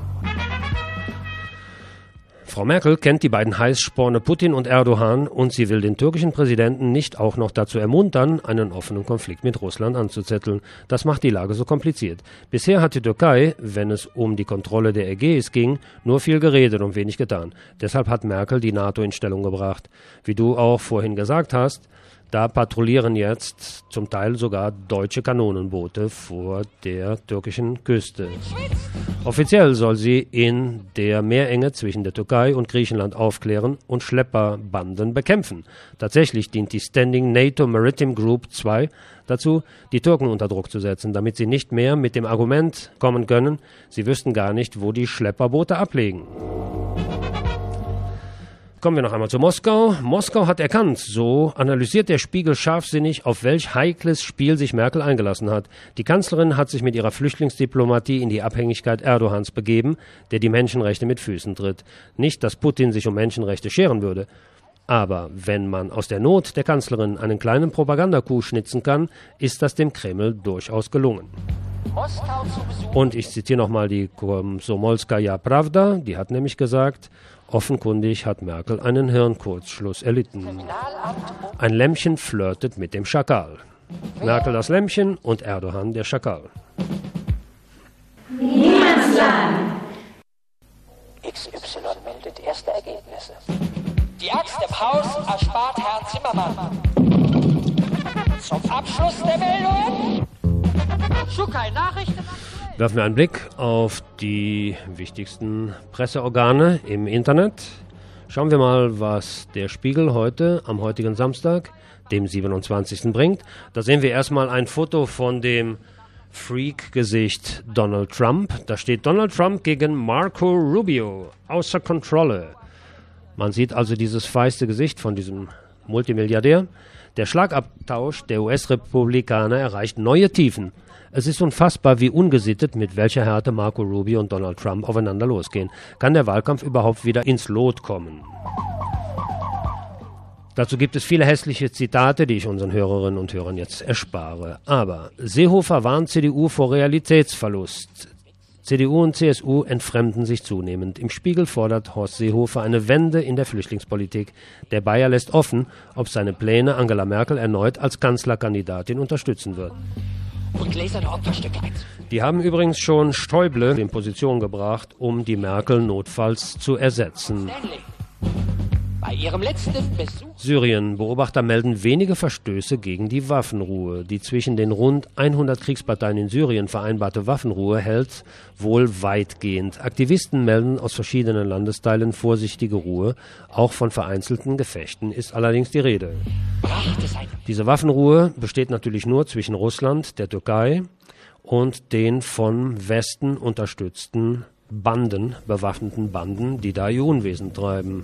Frau Merkel kennt die beiden Heißsporne Putin und Erdogan und sie will den türkischen Präsidenten nicht auch noch dazu ermuntern, einen offenen Konflikt mit Russland anzuzetteln. Das macht die Lage so kompliziert. Bisher hat die Türkei, wenn es um die Kontrolle der Ägäis ging, nur viel geredet und wenig getan. Deshalb hat Merkel die NATO in Stellung gebracht. Wie du auch vorhin gesagt hast, da patrouillieren jetzt zum Teil sogar deutsche Kanonenboote vor der türkischen Küste. Offiziell soll sie in der Meerenge zwischen der Türkei und Griechenland aufklären und Schlepperbanden bekämpfen. Tatsächlich dient die Standing NATO Maritime Group zwei dazu, die Türken unter Druck zu setzen, damit sie nicht mehr mit dem Argument kommen können, sie wüssten gar nicht, wo die Schlepperboote ablegen. Kommen wir noch einmal zu Moskau. Moskau hat erkannt, so analysiert der Spiegel scharfsinnig, auf welch heikles Spiel sich Merkel eingelassen hat. Die Kanzlerin hat sich mit ihrer Flüchtlingsdiplomatie in die Abhängigkeit Erdogans begeben, der die Menschenrechte mit Füßen tritt. Nicht, dass Putin sich um Menschenrechte scheren würde. Aber wenn man aus der Not der Kanzlerin einen kleinen Propagandacoup schnitzen kann, ist das dem Kreml durchaus gelungen. Und ich zitiere nochmal die Komsomolskaja Pravda, die hat nämlich gesagt, offenkundig hat Merkel einen Hirnkurzschluss erlitten. Ein Lämmchen flirtet mit dem Schakal. Merkel das Lämmchen und Erdogan der Schakal. Niemandsland. X Y meldet erste Ergebnisse. Die Axt im Haus erspart Herrn Zimmermann. Zum Abschluss der Meldungen. Schukai Nachrichten. Werfen wir einen Blick auf die wichtigsten Presseorgane im Internet. Schauen wir mal, was der Spiegel heute, am heutigen Samstag, dem siebenundzwanzigsten bringt. Da sehen wir erstmal ein Foto von dem Freak-Gesicht Donald Trump. Da steht Donald Trump gegen Marco Rubio, außer Kontrolle. Man sieht also dieses feiste Gesicht von diesem Multimilliardär. Der Schlagabtausch der U S-Republikaner erreicht neue Tiefen. Es ist unfassbar, wie ungesittet, mit welcher Härte Marco Rubio und Donald Trump aufeinander losgehen. Kann der Wahlkampf überhaupt wieder ins Lot kommen? Dazu gibt es viele hässliche Zitate, die ich unseren Hörerinnen und Hörern jetzt erspare. Aber Seehofer warnt C D U vor Realitätsverlust. C D U und C S U entfremden sich zunehmend. Im Spiegel fordert Horst Seehofer eine Wende in der Flüchtlingspolitik. Der Bayer lässt offen, ob seine Pläne Angela Merkel erneut als Kanzlerkandidatin unterstützen wird. Und gläserne Opferstücke. Die haben übrigens schon Schäuble in Position gebracht, um die Merkel notfalls zu ersetzen. Stanley. Bei ihrem letzten Besuch. Syrien. Beobachter melden wenige Verstöße gegen die Waffenruhe. Die zwischen den rund hundert Kriegsparteien in Syrien vereinbarte Waffenruhe hält wohl weitgehend. Aktivisten melden aus verschiedenen Landesteilen vorsichtige Ruhe. Auch von vereinzelten Gefechten ist allerdings die Rede. Diese Waffenruhe besteht natürlich nur zwischen Russland, der Türkei und den vom Westen unterstützten Banden, bewaffneten Banden, die da ihr Unwesen treiben.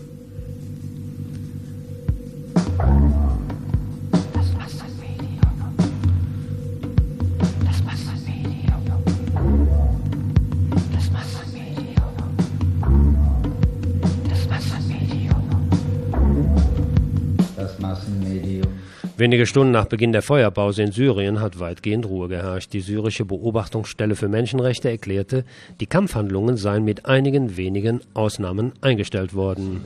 Das Massenmedium. Das Massenmedium. Das Massenmedium. Das Massenmedium. Das Massenmedium. Wenige Stunden nach Beginn der Feuerpause in Syrien hat weitgehend Ruhe geherrscht. Die syrische Beobachtungsstelle für Menschenrechte erklärte, die Kampfhandlungen seien mit einigen wenigen Ausnahmen eingestellt worden.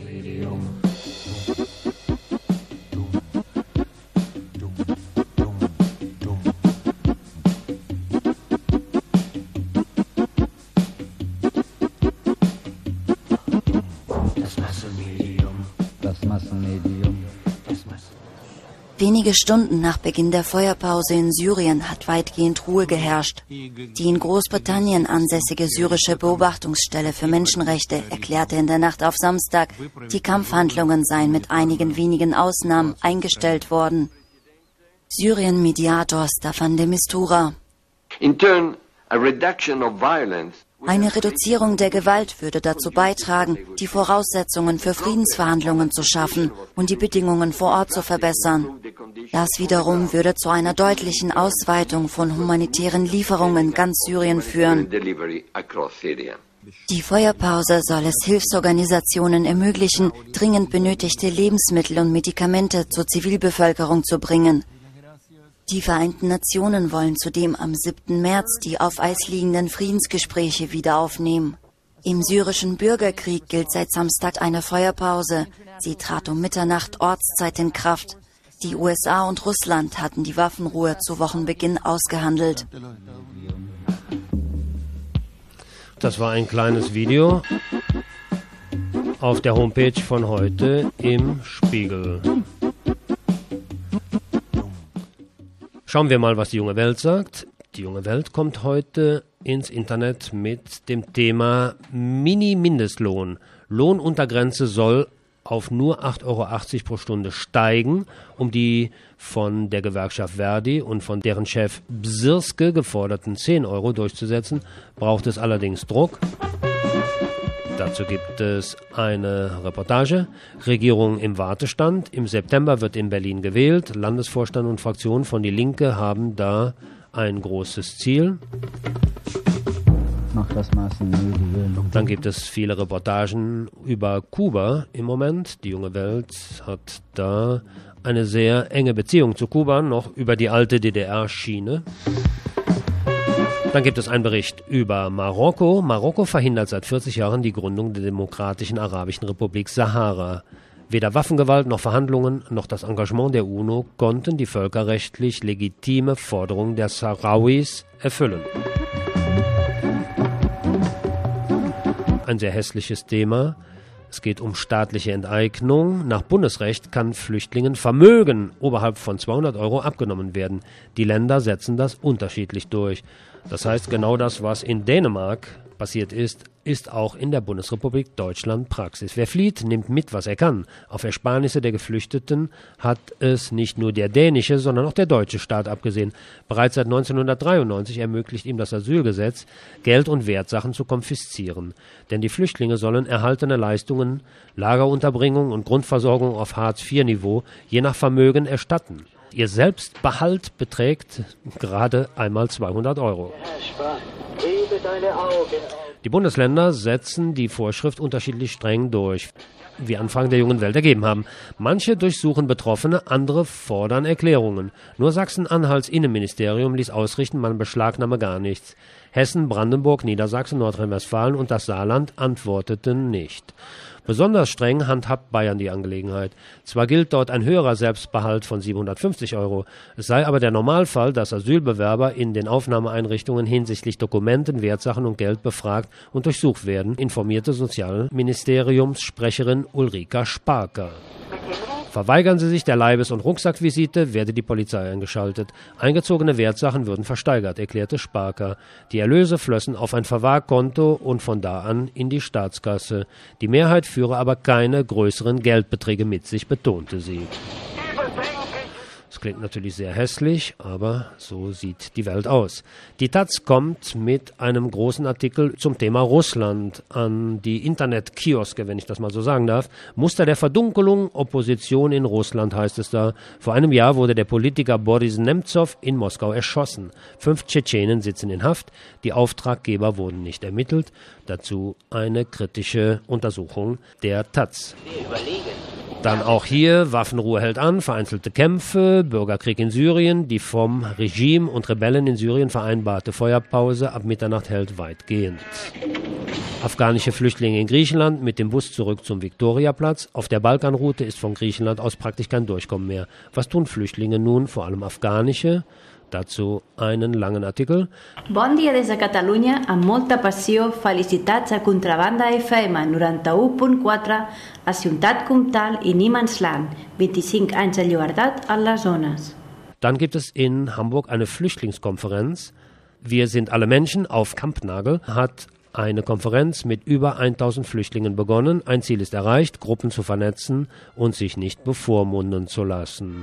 Wenige Stunden nach Beginn der Feuerpause in Syrien hat weitgehend Ruhe geherrscht. Die in Großbritannien ansässige syrische Beobachtungsstelle für Menschenrechte erklärte in der Nacht auf Samstag, die Kampfhandlungen seien mit einigen wenigen Ausnahmen eingestellt worden. Syrien-Mediator Staffan de Mistura. In turn, a reduction of violence. Eine Reduzierung der Gewalt würde dazu beitragen, die Voraussetzungen für Friedensverhandlungen zu schaffen und die Bedingungen vor Ort zu verbessern. Das wiederum würde zu einer deutlichen Ausweitung von humanitären Lieferungen in ganz Syrien führen. Die Feuerpause soll es Hilfsorganisationen ermöglichen, dringend benötigte Lebensmittel und Medikamente zur Zivilbevölkerung zu bringen. Die Vereinten Nationen wollen zudem am siebten März die auf Eis liegenden Friedensgespräche wieder aufnehmen. Im syrischen Bürgerkrieg gilt seit Samstag eine Feuerpause. Sie trat um Mitternacht Ortszeit in Kraft. Die U S A und Russland hatten die Waffenruhe zu Wochenbeginn ausgehandelt. Das war ein kleines Video auf der Homepage von heute im Spiegel. Schauen wir mal, was die junge Welt sagt. Die junge Welt kommt heute ins Internet mit dem Thema Mini-Mindestlohn. Lohnuntergrenze soll auf nur acht Euro achtzig pro Stunde steigen. Um die von der Gewerkschaft Verdi und von deren Chef Bsirske geforderten zehn Euro durchzusetzen, braucht es allerdings Druck. Dazu gibt es eine Reportage. Regierung im Wartestand. Im September wird in Berlin gewählt. Landesvorstand und Fraktion von Die Linke haben da ein großes Ziel. Dann gibt es viele Reportagen über Kuba im Moment. Die junge Welt hat da eine sehr enge Beziehung zu Kuba, noch über die alte D D R-Schiene. Dann gibt es einen Bericht über Marokko. Marokko verhindert seit vierzig Jahren die Gründung der Demokratischen Arabischen Republik Sahara. Weder Waffengewalt noch Verhandlungen noch das Engagement der UNO konnten die völkerrechtlich legitime Forderung der Sahrawis erfüllen. Ein sehr hässliches Thema. Es geht um staatliche Enteignung. Nach Bundesrecht kann Flüchtlingen Vermögen oberhalb von zweihundert Euro abgenommen werden. Die Länder setzen das unterschiedlich durch. Das heißt, genau das, was in Dänemark passiert ist, ist auch in der Bundesrepublik Deutschland Praxis. Wer flieht, nimmt mit, was er kann. Auf Ersparnisse der Geflüchteten hat es nicht nur der dänische, sondern auch der deutsche Staat abgesehen. Bereits seit neunzehnhundertdreiundneunzig ermöglicht ihm das Asylgesetz, Geld und Wertsachen zu konfiszieren. Denn die Flüchtlinge sollen erhaltene Leistungen, Lagerunterbringung und Grundversorgung auf Hartz vier Niveau je nach Vermögen erstatten. Ihr Selbstbehalt beträgt gerade einmal zweihundert Euro. Die Bundesländer setzen die Vorschrift unterschiedlich streng durch, wie Anfragen der jungen Welt ergeben haben. Manche durchsuchen Betroffene, andere fordern Erklärungen. Nur Sachsen-Anhalts Innenministerium ließ ausrichten, man beschlagnahme gar nichts. Hessen, Brandenburg, Niedersachsen, Nordrhein-Westfalen und das Saarland antworteten nicht. Besonders streng handhabt Bayern die Angelegenheit. Zwar gilt dort ein höherer Selbstbehalt von siebenhundertfünfzig Euro, es sei aber der Normalfall, dass Asylbewerber in den Aufnahmeeinrichtungen hinsichtlich Dokumenten, Wertsachen und Geld befragt und durchsucht werden, informierte Sozialministeriumssprecherin Ulrika Sparker. Verweigern sie sich der Leibes- und Rucksackvisite, werde die Polizei eingeschaltet. Eingezogene Wertsachen würden versteigert, erklärte Sparker. Die Erlöse flössen auf ein Verwahrkonto und von da an in die Staatskasse. Die Mehrheit führe aber keine größeren Geldbeträge mit sich, betonte sie. Das klingt natürlich sehr hässlich, aber so sieht die Welt aus. Die Taz kommt mit einem großen Artikel zum Thema Russland an die Internetkioske, wenn ich das mal so sagen darf. Muster der Verdunkelung, Opposition in Russland heißt es da. Vor einem Jahr wurde der Politiker Boris Nemtsov in Moskau erschossen. Fünf Tschetschenen sitzen in Haft. Die Auftraggeber wurden nicht ermittelt. Dazu eine kritische Untersuchung der Taz. Dann auch hier, Waffenruhe hält an, vereinzelte Kämpfe, Bürgerkrieg in Syrien, die vom Regime und Rebellen in Syrien vereinbarte Feuerpause ab Mitternacht hält weitgehend. Afghanische Flüchtlinge in Griechenland mit dem Bus zurück zum Viktoriaplatz. Auf der Balkanroute ist von Griechenland aus praktisch kein Durchkommen mehr. Was tun Flüchtlinge nun, vor allem afghanische? Dazu einen langen Artikel. Bon dia des de Catalunya, amb molta passió, felicitats a Contrabanda F M noranta-u punt quatre, a Ciutat Comtal i Niemandsland, veinticinc anys de llibertat a les zones. Dann gibt es in Hamburg eine Flüchtlingskonferenz. Wir sind alle Menschen auf Kampnagel, hat eine Konferenz mit über tausend Flüchtlingen begonnen. Ein Ziel ist erreicht, Gruppen zu vernetzen und sich nicht bevormunden zu lassen.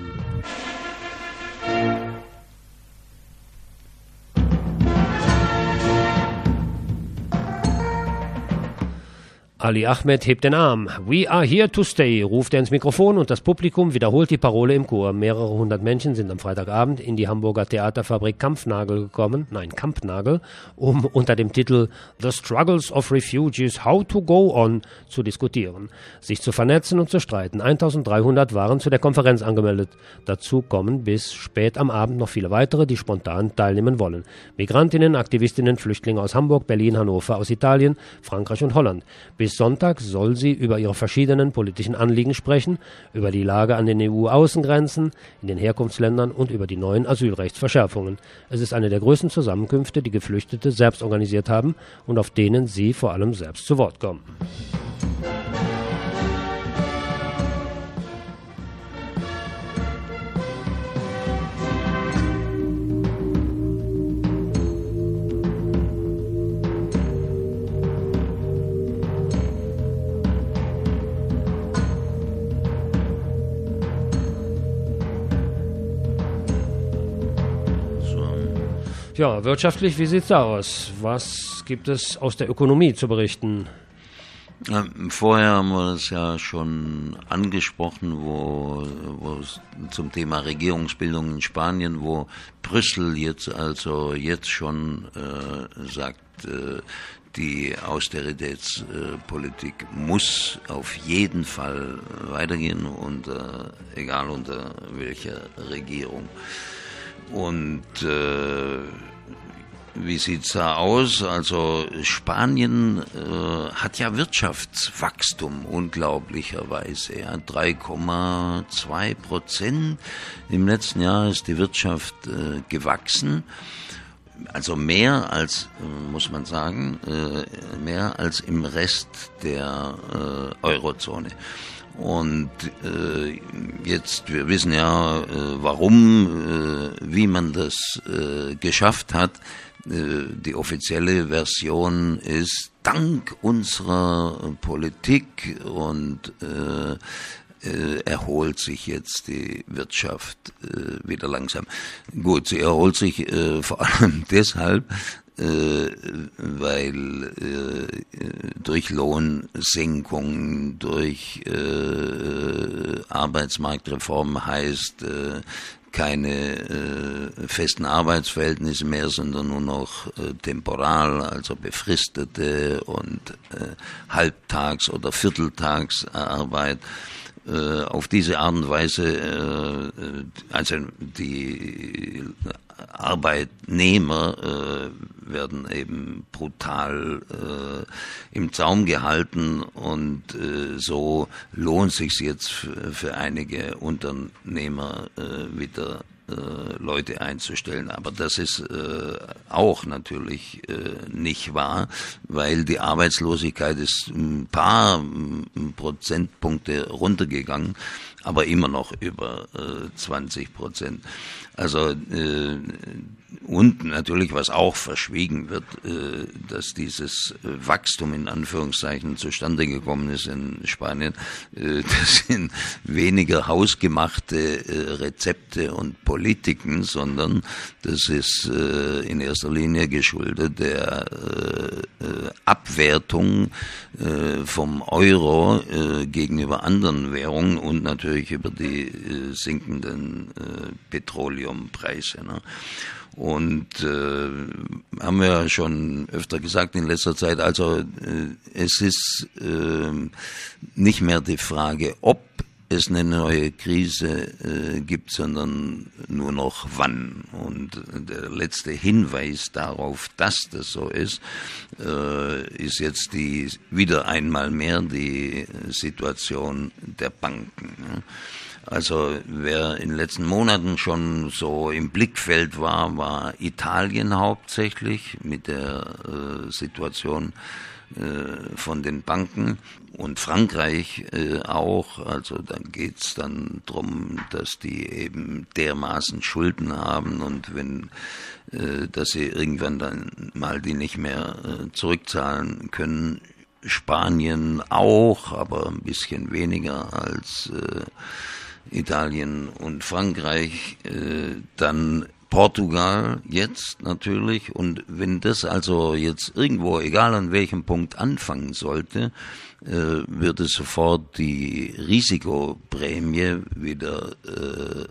Ali Ahmed hebt den Arm. We are here to stay, ruft er ins Mikrofon und das Publikum wiederholt die Parole im Chor. Mehrere hundert Menschen sind am Freitagabend in die Hamburger Theaterfabrik Kampnagel gekommen, nein, Kampnagel, um unter dem Titel The Struggles of Refugees, How to Go On zu diskutieren, sich zu vernetzen und zu streiten. eintausenddreihundert waren zu der Konferenz angemeldet. Dazu kommen bis spät am Abend noch viele weitere, die spontan teilnehmen wollen. Migrantinnen, Aktivistinnen, Flüchtlinge aus Hamburg, Berlin, Hannover, aus Italien, Frankreich und Holland. Bis Sonntag soll sie über ihre verschiedenen politischen Anliegen sprechen, über die Lage an den E U-Außengrenzen, in den Herkunftsländern und über die neuen Asylrechtsverschärfungen. Es ist eine der größten Zusammenkünfte, die Geflüchtete selbst organisiert haben und auf denen sie vor allem selbst zu Wort kommen. Ja, wirtschaftlich, wie sieht's da aus? Was gibt es aus der Ökonomie zu berichten? Vorher haben wir es ja schon angesprochen, wo, wo es zum Thema Regierungsbildung in Spanien, wo Brüssel jetzt also jetzt schon äh, sagt, äh, die Austeritätspolitik muss auf jeden Fall weitergehen, unter, egal unter welcher Regierung. Und äh, wie sieht's da aus? Also Spanien äh, hat ja Wirtschaftswachstum unglaublicherweise, ja, drei Komma zwei Prozent. Im letzten Jahr ist die Wirtschaft äh, gewachsen. Also mehr als, äh, muss man sagen, äh, mehr als im Rest der äh, Eurozone. Und äh, jetzt, wir wissen ja, äh, warum, äh, wie man das äh, geschafft hat. Äh, die offizielle Version ist, dank unserer Politik und äh, äh, erholt sich jetzt die Wirtschaft äh, wieder langsam. Gut, sie erholt sich äh, vor allem deshalb, Äh, weil äh, durch Lohnsenkungen, durch äh, Arbeitsmarktreform heißt äh, keine äh, festen Arbeitsverhältnisse mehr, sondern nur noch äh, temporal, also befristete und äh, Halbtags- oder Vierteltagsarbeit. Äh, auf diese Art und Weise, äh, also die Arbeitnehmer äh, werden eben brutal äh, im Zaum gehalten und äh, so lohnt sich jetzt für, für einige Unternehmer äh, wieder äh, Leute einzustellen. Aber das ist äh, auch natürlich äh, nicht wahr, weil die Arbeitslosigkeit ist ein paar ein Prozentpunkte runtergegangen, aber immer noch über äh, zwanzig Prozent. Also äh, und natürlich, was auch verschwiegen wird, äh, dass dieses äh, Wachstum in Anführungszeichen zustande gekommen ist in Spanien, äh, das sind weniger hausgemachte äh, Rezepte und Politiken, sondern das ist äh, in erster Linie geschuldet der äh, äh, Abwertung äh, vom Euro äh, gegenüber anderen Währungen und natürlich über die äh, sinkenden äh, Petroleumpreise. Ne? Und äh, haben wir ja schon öfter gesagt in letzter Zeit, also äh, es ist äh, nicht mehr die Frage, ob es eine neue Krise äh, gibt, sondern nur noch wann. Und der letzte Hinweis darauf, dass das so ist, äh, ist jetzt die wieder einmal mehr die Situation der Banken. Ne? Also wer in den letzten Monaten schon so im Blickfeld war, war Italien hauptsächlich mit der äh, Situation äh, von den Banken und Frankreich äh, auch. Also dann geht's dann drum, dass die eben dermaßen Schulden haben und wenn äh, dass sie irgendwann dann mal die nicht mehr äh, zurückzahlen können. Spanien auch, aber ein bisschen weniger als äh, Italien und Frankreich, äh, dann Portugal jetzt natürlich. Und wenn das also jetzt irgendwo, egal an welchem Punkt anfangen sollte, äh, würde sofort die Risikoprämie wieder äh,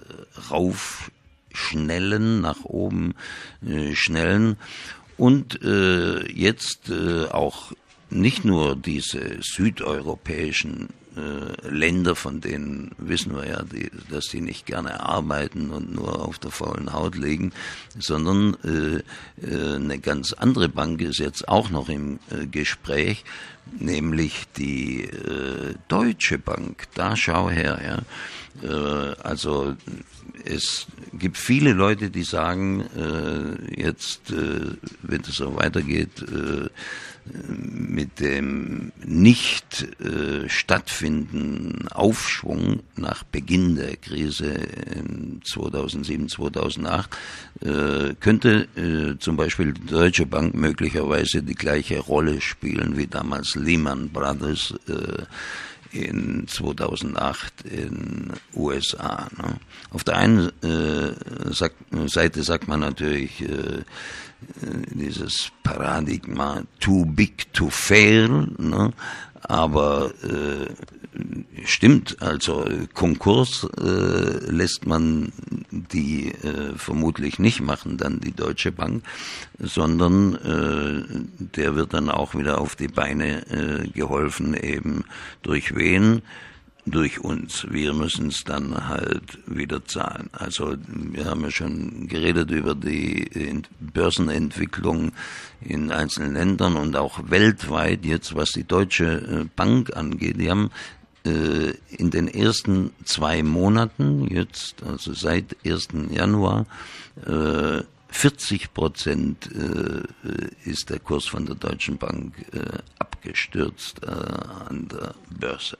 raufschnellen, nach oben äh, schnellen. Und äh, jetzt äh, auch nicht nur diese südeuropäischen äh, Länder, von denen wissen wir ja, die, dass die nicht gerne arbeiten und nur auf der faulen Haut liegen, sondern äh, äh, eine ganz andere Bank ist jetzt auch noch im äh, Gespräch, nämlich die äh, Deutsche Bank. Da schau her, ja. Äh, also es gibt viele Leute, die sagen, äh, jetzt, äh, wenn es so weitergeht, äh, mit dem nicht äh, stattfindenden Aufschwung nach Beginn der Krise in zweitausendsieben, zweitausendacht äh, könnte äh, zum Beispiel die Deutsche Bank möglicherweise die gleiche Rolle spielen wie damals Lehman Brothers äh, in zweitausendacht in U S A. Ne? Auf der einen äh, sagt, Seite sagt man natürlich, äh, dieses Paradigma too big to fail, ne? Aber äh, stimmt, also Konkurs äh, lässt man die äh, vermutlich nicht machen, dann die Deutsche Bank, sondern äh, der wird dann auch wieder auf die Beine äh, geholfen, eben durch wen? Durch uns. Wir müssen es dann halt wieder zahlen. Also wir haben ja schon geredet über die Börsenentwicklung in einzelnen Ländern und auch weltweit jetzt, was die Deutsche Bank angeht. Die haben äh, in den ersten zwei Monaten, jetzt also seit ersten Januar, äh, vierzig Prozent äh, ist der Kurs von der Deutschen Bank äh, abgestürzt äh, an der Börse.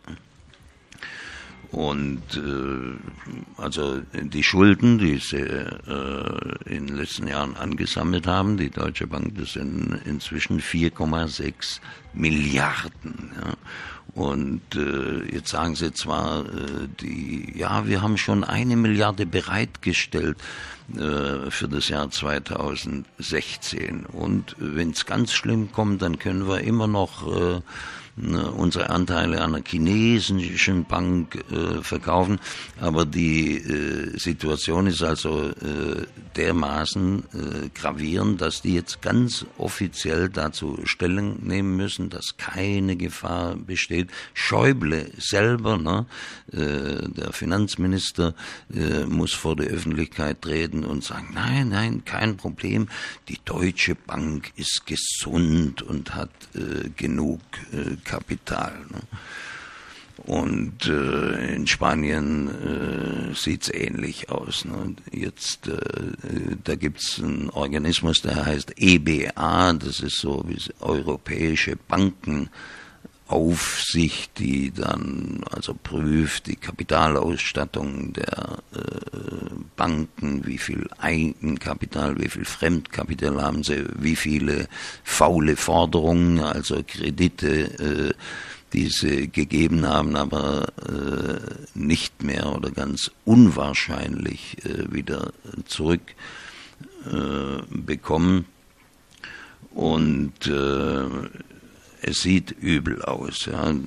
Und äh, also die Schulden, die sie äh, in den letzten Jahren angesammelt haben, die Deutsche Bank, das sind inzwischen vier Komma sechs Milliarden. Ja. Und äh, jetzt sagen sie zwar, äh, die, ja, wir haben schon eine Milliarde bereitgestellt äh, für das Jahr zweitausendsechzehn. Und wenn es ganz schlimm kommt, dann können wir immer noch äh, unsere Anteile an einer chinesischen Bank äh, verkaufen, aber die äh, Situation ist also äh, dermaßen äh, gravierend, dass die jetzt ganz offiziell dazu Stellung nehmen müssen, dass keine Gefahr besteht. Schäuble selber, ne, äh, der Finanzminister, äh, muss vor die Öffentlichkeit treten und sagen, nein, nein, kein Problem, die Deutsche Bank ist gesund und hat äh, genug äh, Kapital. Ne? Und äh, in Spanien äh, sieht's ähnlich aus. Ne? Jetzt, äh, da gibt's einen Organismus, der heißt E B A, das ist so wie Europäische Bankenaufsicht, die dann also prüft die Kapitalausstattung der äh, Banken, wie viel Eigenkapital, wie viel Fremdkapital haben sie, wie viele faule Forderungen, also Kredite, äh, die sie gegeben haben, aber äh, nicht mehr oder ganz unwahrscheinlich äh, wieder zurück äh, bekommen. Und äh, es sieht übel aus, ja, äh,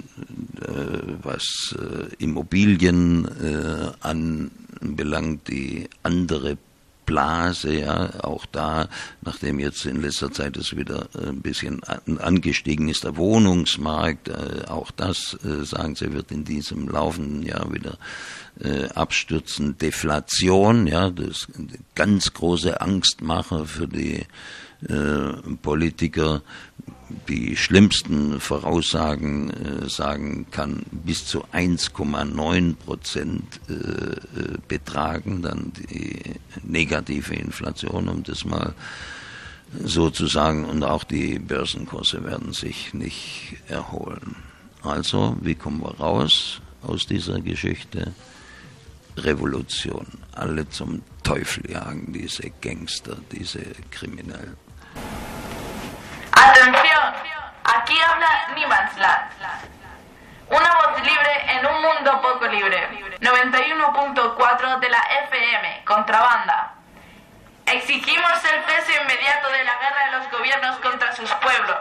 was äh, Immobilien äh, anbelangt, die andere Blase, ja, auch da, nachdem jetzt in letzter Zeit es wieder ein bisschen angestiegen ist, der Wohnungsmarkt, äh, auch das, äh, sagen sie, wird in diesem laufenden Jahr wieder äh, abstürzen. Deflation, ja, das ganz große Angstmacher für die äh, Politiker. Die schlimmsten Voraussagen äh, sagen, kann bis zu eins Komma neun Prozent äh, betragen, dann die negative Inflation, um das mal so zu sagen, und auch die Börsenkurse werden sich nicht erholen. Also, wie kommen wir raus aus dieser Geschichte? Revolution. Alle zum Teufel jagen, diese Gangster, diese Kriminellen. Atención, aquí habla Niemandsland. Una voz libre en un mundo poco libre. noventa y uno punto cuatro de la F M, Contrabanda. Exigimos el cese inmediato de la guerra de los gobiernos contra sus pueblos.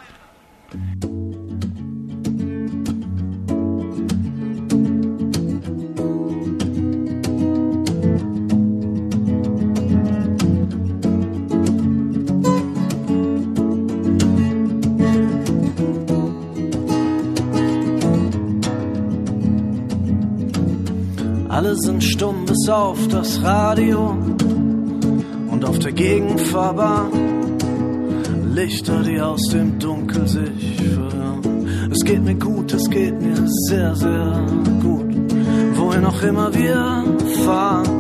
Alle sind stumm bis auf das Radio und auf der Gegenfahrbahn Lichter, die aus dem Dunkel sich verhören. Es geht mir gut, es geht mir sehr, sehr gut, wohin auch immer wir fahren.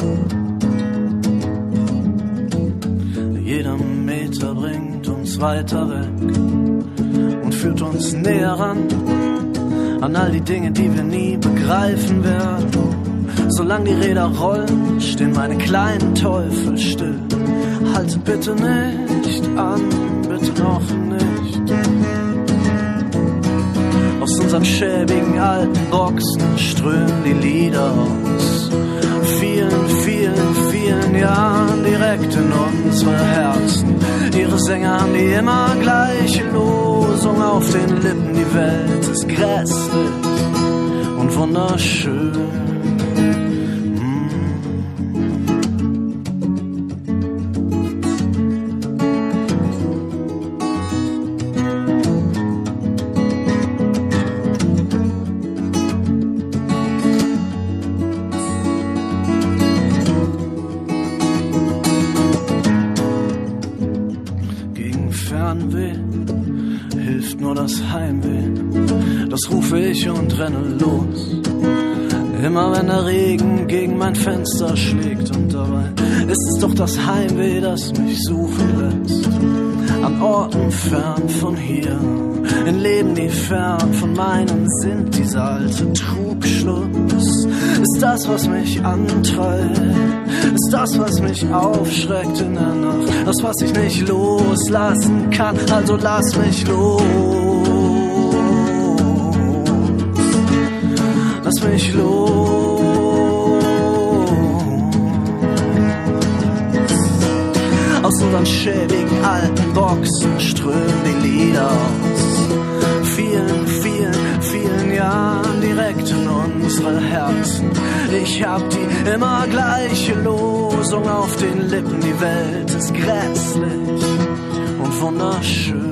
Jeder Meter bringt uns weiter weg und führt uns näher ran an all die Dinge, die wir nie begreifen werden. Solange die Räder rollen, stehen meine kleinen Teufel still. Haltet bitte nicht an, bitte noch nicht. Aus unseren schäbigen alten Boxen strömen die Lieder aus vielen, vielen, vielen vielen Jahren direkt in unsere Herzen. Ihre Sänger haben die immer gleiche Losung auf den Lippen. Die Welt ist grässlich und wunderschön. Das rufe ich und renne los. Immer wenn der Regen gegen mein Fenster schlägt. Und dabei ist es doch das Heimweh, das mich suchen lässt. An Orten fern von hier, in Leben, die fern von meinen sind. Dieser alte Trugschluss ist das, was mich antreibt. Ist das, was mich aufschreckt in der Nacht. Das, was ich nicht loslassen kann. Also lass mich los. Lass mich los. Aus unseren schäbigen alten Boxen strömen die Lieder aus vielen, vielen, vielen Jahren direkt in unsere Herzen. Ich hab die immer gleiche Losung auf den Lippen. Die Welt ist grässlich und wunderschön.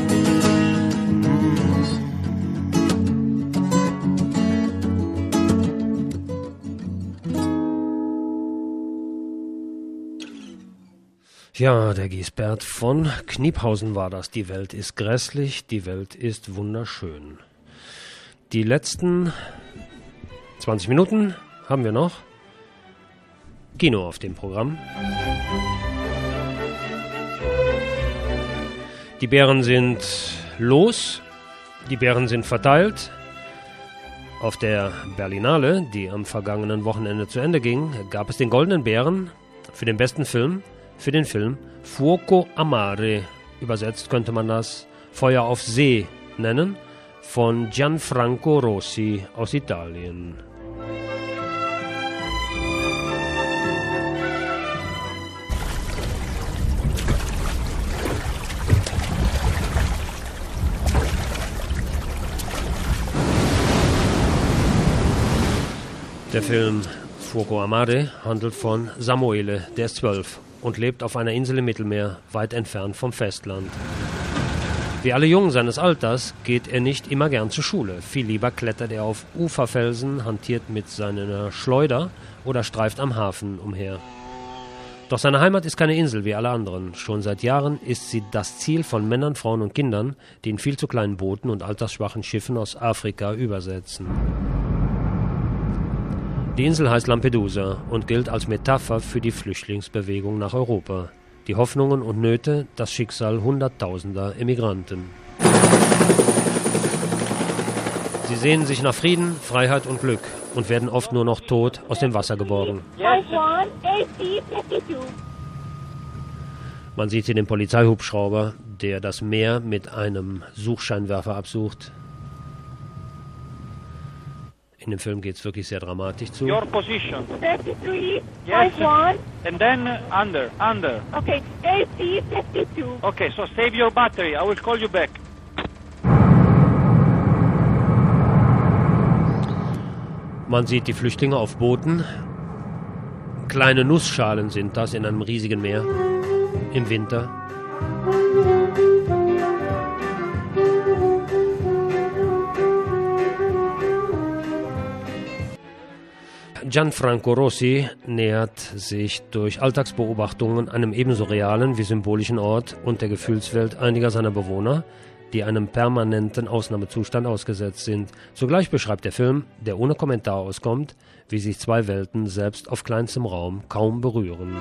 Ja, der Giesbert von Kniephausen war das. Die Welt ist grässlich, die Welt ist wunderschön. Die letzten zwanzig Minuten haben wir noch Kino auf dem Programm. Die Bären sind los, die Bären sind verteilt. Auf der Berlinale, die am vergangenen Wochenende zu Ende ging, gab es den Goldenen Bären für den besten Film. Für den Film Fuoco a Mare, übersetzt könnte man das Feuer auf See nennen, von Gianfranco Rossi aus Italien. Der Film Fuoco a Mare handelt von Samuele, der ist zwölf und lebt auf einer Insel im Mittelmeer, weit entfernt vom Festland. Wie alle Jungen seines Alters geht er nicht immer gern zur Schule. Viel lieber klettert er auf Uferfelsen, hantiert mit seiner Schleuder oder streift am Hafen umher. Doch seine Heimat ist keine Insel wie alle anderen. Schon seit Jahren ist sie das Ziel von Männern, Frauen und Kindern, die in viel zu kleinen Booten und altersschwachen Schiffen aus Afrika übersetzen. Die Insel heißt Lampedusa und gilt als Metapher für die Flüchtlingsbewegung nach Europa. Die Hoffnungen und Nöte, das Schicksal hunderttausender Emigranten. Sie sehnen sich nach Frieden, Freiheit und Glück und werden oft nur noch tot aus dem Wasser geborgen. Man sieht hier den Polizeihubschrauber, der das Meer mit einem Suchscheinwerfer absucht. In dem Film geht es wirklich sehr dramatisch zu. Your position. thirty-three, yes. one. And then under, under. Okay, A C fifty-two. Okay, so save your battery. I will call you back. Man sieht die Flüchtlinge auf Booten. Kleine Nussschalen sind das in einem riesigen Meer im Winter. Gianfranco Rossi nähert sich durch Alltagsbeobachtungen einem ebenso realen wie symbolischen Ort und der Gefühlswelt einiger seiner Bewohner, die einem permanenten Ausnahmezustand ausgesetzt sind. Zugleich beschreibt der Film, der ohne Kommentar auskommt, wie sich zwei Welten selbst auf kleinstem Raum kaum berühren.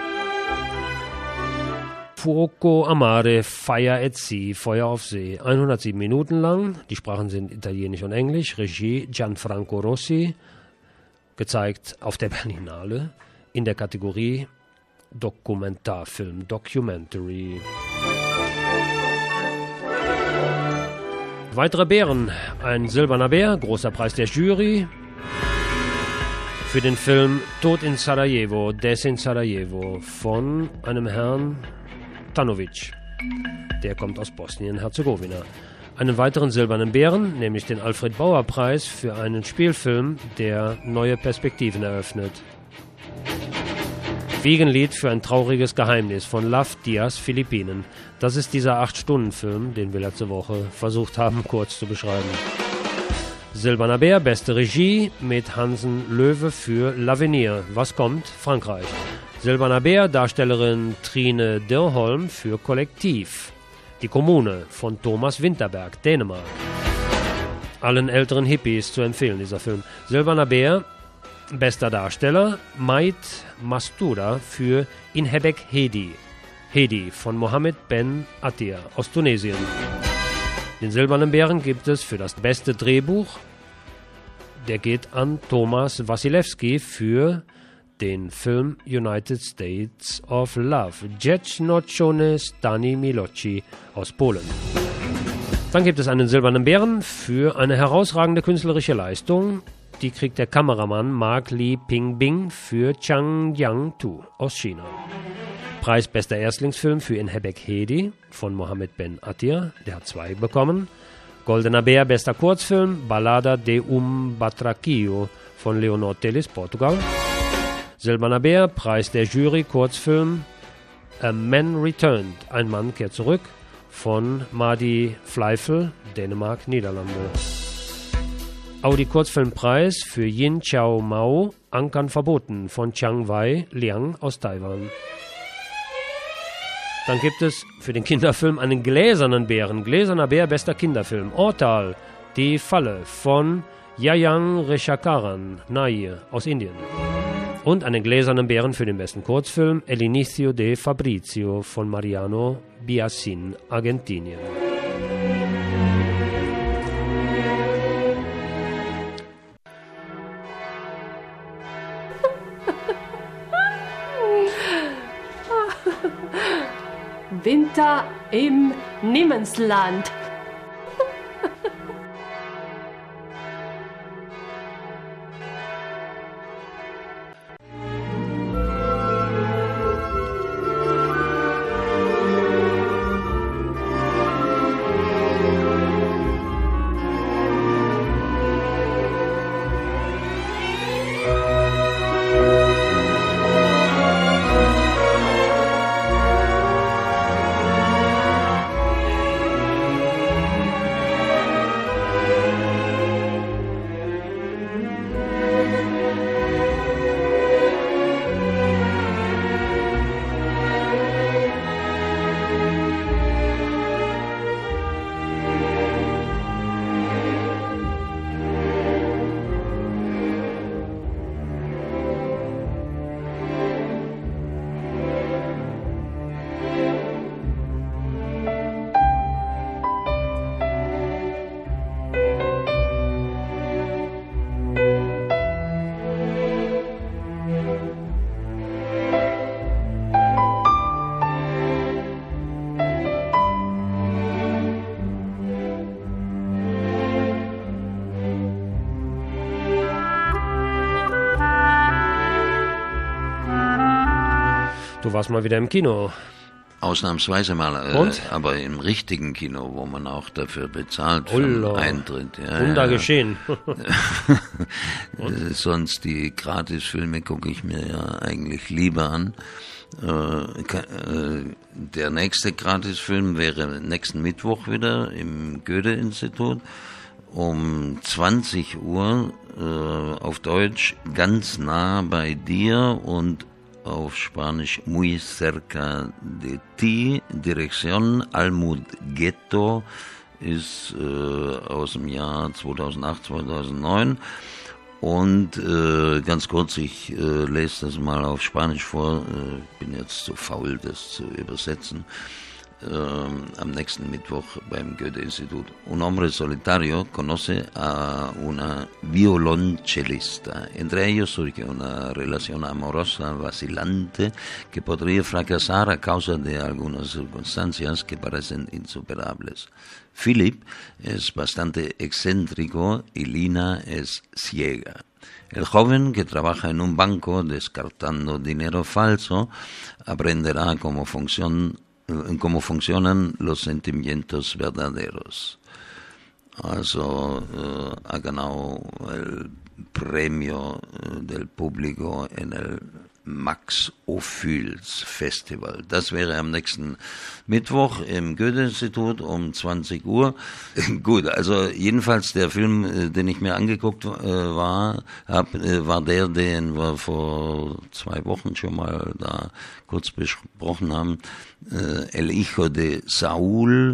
Fuoco a Mare, Fire at Sea, Feuer auf See. hundertsieben Minuten lang, die Sprachen sind Italienisch und Englisch, Regie Gianfranco Rossi, gezeigt auf der Berlinale in der Kategorie Dokumentarfilm, Documentary. Weitere Bären, ein silberner Bär, großer Preis der Jury. für den Film Tod in Sarajevo, Des in Sarajevo von einem Herrn Tanovic. Der kommt aus Bosnien-Herzegowina. Einen weiteren silbernen Bären, nämlich den Alfred-Bauer-Preis für einen Spielfilm, der neue Perspektiven eröffnet. Wiegenlied für ein trauriges Geheimnis von Love Diaz, Philippinen. Das ist dieser acht-Stunden-Film, den wir letzte Woche versucht haben, kurz zu beschreiben. Silberner Bär, beste Regie mit Hansen Löwe für L'Avenir. Was kommt? Frankreich. Silberner Bär, Darstellerin Trine Dirholm für Kollektiv. Die Kommune von Thomas Winterberg, Dänemark. Allen älteren Hippies zu empfehlen, dieser Film. Silberner Bär, bester Darsteller, Maid Mastura für Inhebek Hedi. Hedi von Mohammed Ben Attia aus Tunesien. Den Silbernen Bären gibt es für das beste Drehbuch. Der geht an Thomas Wasilewski für den Film United States of Love. Dziecznocione Stani Miloci aus Polen. Dann gibt es einen Silbernen Bären für eine herausragende künstlerische Leistung. Die kriegt der Kameramann Mark Lee Pingbing für Chang Yang-tu aus China. Preis bester Erstlingsfilm für Inhebek Hedi von Mohammed Ben Attia, der hat zwei bekommen. Goldener Bär bester Kurzfilm, Ballada de um Batraquillo von Leonor Teles, Portugal. Silberner Bär, Preis der Jury, Kurzfilm A Man Returned, ein Mann kehrt zurück von Madi Fleifel, Dänemark, Niederlande. Audi Kurzfilmpreis für Yin Chao Mao, Ankern verboten von Chiang Wai Liang aus Taiwan. Dann gibt es für den Kinderfilm einen gläsernen Bären, Gläserner Bär, bester Kinderfilm, Ortal, Die Falle von Yayang Reshakaran Nair aus Indien. Und einen gläsernen Bären für den besten Kurzfilm, El Inicio de Fabrizio von Mariano Biasin, Argentinien. Winter im Niemandsland. Du warst mal wieder im Kino. Ausnahmsweise mal, äh, aber im richtigen Kino, wo man auch dafür bezahlt für den Eintritt. Ja, Wunder ja. geschehen. Sonst die Gratisfilme gucke ich mir ja eigentlich lieber an. Äh, äh, der nächste Gratisfilm wäre nächsten Mittwoch wieder im Goethe-Institut um zwanzig Uhr äh, auf Deutsch Ganz nah bei dir und auf Spanisch Muy cerca de ti, Dirección Almudgueto, ist äh, aus dem Jahr zweitausendacht, zweitausendneun. Und äh, ganz kurz, ich äh, lese das mal auf Spanisch vor, äh, bin jetzt zu faul, das zu übersetzen. Uh, am nächsten Mittwoch beim Goethe-Institut. Un hombre solitario conoce a una violonchelista. Entre ellos surge una relación amorosa vacilante que podría fracasar a causa de algunas circunstancias que parecen insuperables. Philip es bastante excéntrico y Lina es ciega. El joven que trabaja en un banco descartando dinero falso aprenderá cómo, funcion, cómo funcionan los sentimientos verdaderos. Also äh, ha ganado el premio äh, del público en el Max Ophüls Festival. Das wäre am nächsten Mittwoch im Goethe-Institut um zwanzig Uhr. Gut, also jedenfalls der Film, äh, den ich mir angeguckt äh, war, hab, äh, war der, den wir vor zwei Wochen schon mal da kurz besprochen haben, äh, El Hijo de Saúl.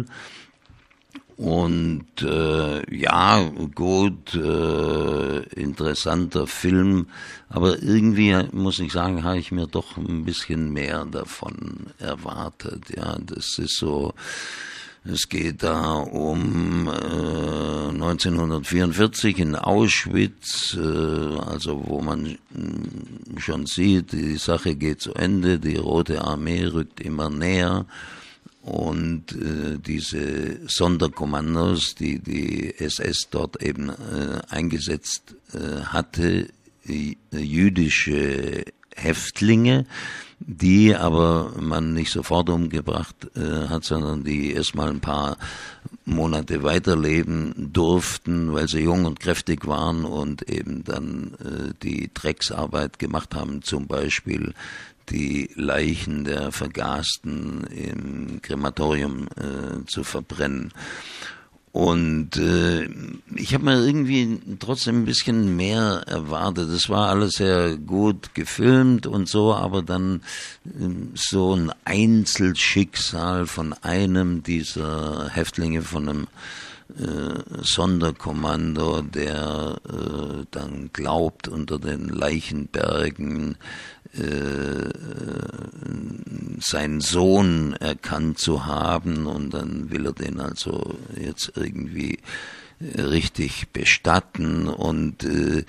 Und äh, ja, gut, äh, interessanter Film, aber irgendwie muss ich sagen, habe ich mir doch ein bisschen mehr davon erwartet. Ja, das ist so, es geht da um äh, neunzehnhundertvierundvierzig in Auschwitz, äh, also wo man schon sieht, die Sache geht zu Ende, die Rote Armee rückt immer näher. Und äh, diese Sonderkommandos, die die S S dort eben äh, eingesetzt äh, hatte, äh, jüdische Häftlinge, die aber man nicht sofort umgebracht äh, hat, sondern die erstmal ein paar Monate weiterleben durften, weil sie jung und kräftig waren und eben dann äh, die Drecksarbeit gemacht haben, zum Beispiel die Leichen der Vergasten im Krematorium äh, zu verbrennen. Und äh, ich habe mir irgendwie trotzdem ein bisschen mehr erwartet. Es war alles sehr gut gefilmt und so, aber dann äh, so ein Einzelschicksal von einem dieser Häftlinge, von einem äh, Sonderkommando, der äh, dann glaubt, unter den Leichenbergen äh, seinen Sohn erkannt zu haben, und dann will er den also jetzt irgendwie äh, richtig bestatten, und äh,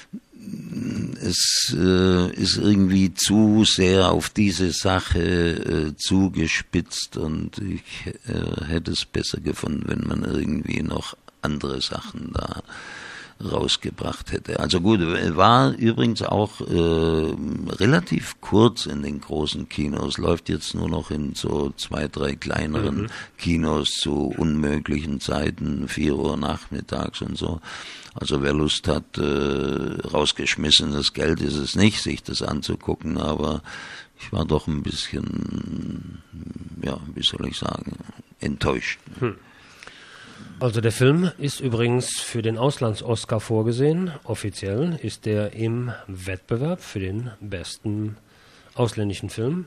es äh, ist irgendwie zu sehr auf diese Sache äh, zugespitzt, und ich äh, hätte es besser gefunden, wenn man irgendwie noch andere Sachen da rausgebracht hätte. Also gut, war übrigens auch äh, relativ kurz in den großen Kinos, läuft jetzt nur noch in so zwei, drei kleineren mhm. Kinos zu unmöglichen Zeiten, vier Uhr nachmittags und so. Also wer Lust hat, äh, rausgeschmissenes Geld ist es nicht, sich das anzugucken, aber ich war doch ein bisschen, ja, wie soll ich sagen, enttäuscht. Hm. Also der Film ist übrigens für den Auslands-Oscar vorgesehen. Offiziell ist er im Wettbewerb für den besten ausländischen Film.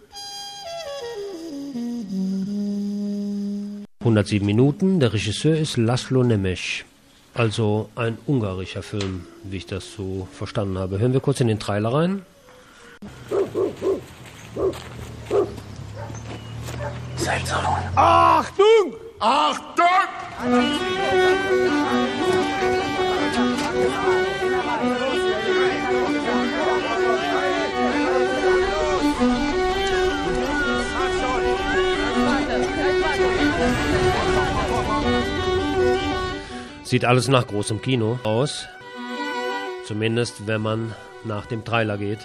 hundertsieben Minuten. Der Regisseur ist Laszlo Nemes. Also ein ungarischer Film, wie ich das so verstanden habe. Hören wir kurz in den Trailer rein. Selbstvertrauen. Achtung! Achtung! Sieht alles nach großem Kino aus. Zumindest, wenn man nach dem Trailer geht.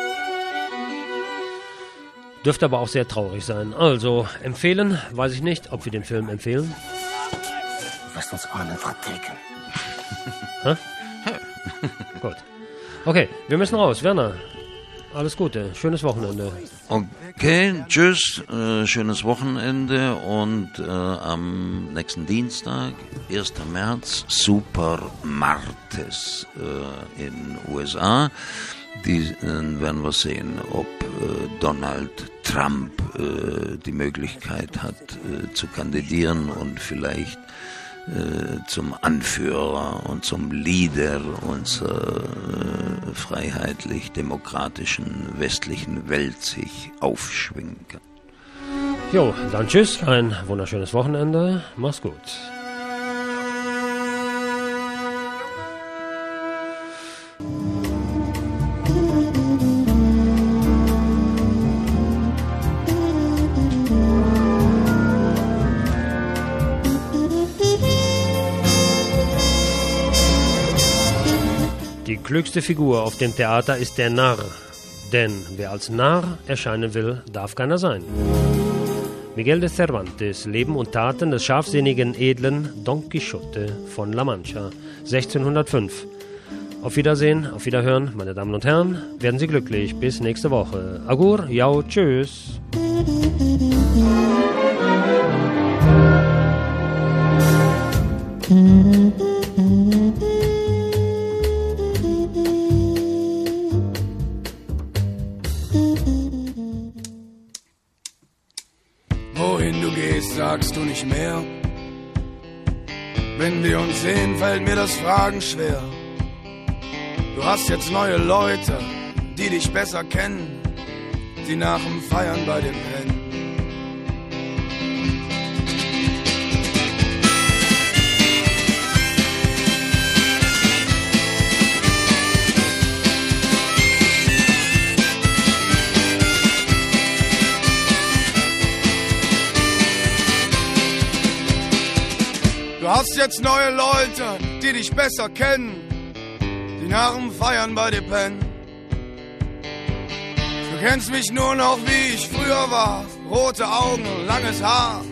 Dürfte aber auch sehr traurig sein. Also, empfehlen, weiß ich nicht, ob wir den Film empfehlen. Du wirst uns allen verticken. Hä? Gut. Okay, wir müssen raus. Werner, alles Gute. Schönes Wochenende. Okay, tschüss. Äh, schönes Wochenende, und äh, am nächsten Dienstag, ersten März, Super Martes äh, in U S A. Die äh, werden wir sehen, ob äh, Donald Trump äh, die Möglichkeit hat äh, zu kandidieren und vielleicht äh, zum Anführer und zum Leader unserer äh, freiheitlich-demokratischen westlichen Welt sich aufschwingen kann. Jo, dann tschüss, ein wunderschönes Wochenende, mach's gut. Die klügste Figur auf dem Theater ist der Narr, denn wer als Narr erscheinen will, darf keiner sein. Miguel de Cervantes, Leben und Taten des scharfsinnigen, edlen Don Quixote von La Mancha, sechzehnhundertfünf. Auf Wiedersehen, auf Wiederhören, meine Damen und Herren, werden Sie glücklich, bis nächste Woche. Agur, jau, tschüss. Wohin du gehst, sagst du nicht mehr. Wenn wir uns sehen, fällt mir das Fragen schwer. Du hast jetzt neue Leute, die dich besser kennen, die nach dem Feiern bei dir pennen. Du hast jetzt neue Leute, die dich besser kennen, die nach dem Feiern bei dir pennen. Du kennst mich nur noch, wie ich früher war, rote Augen, langes Haar.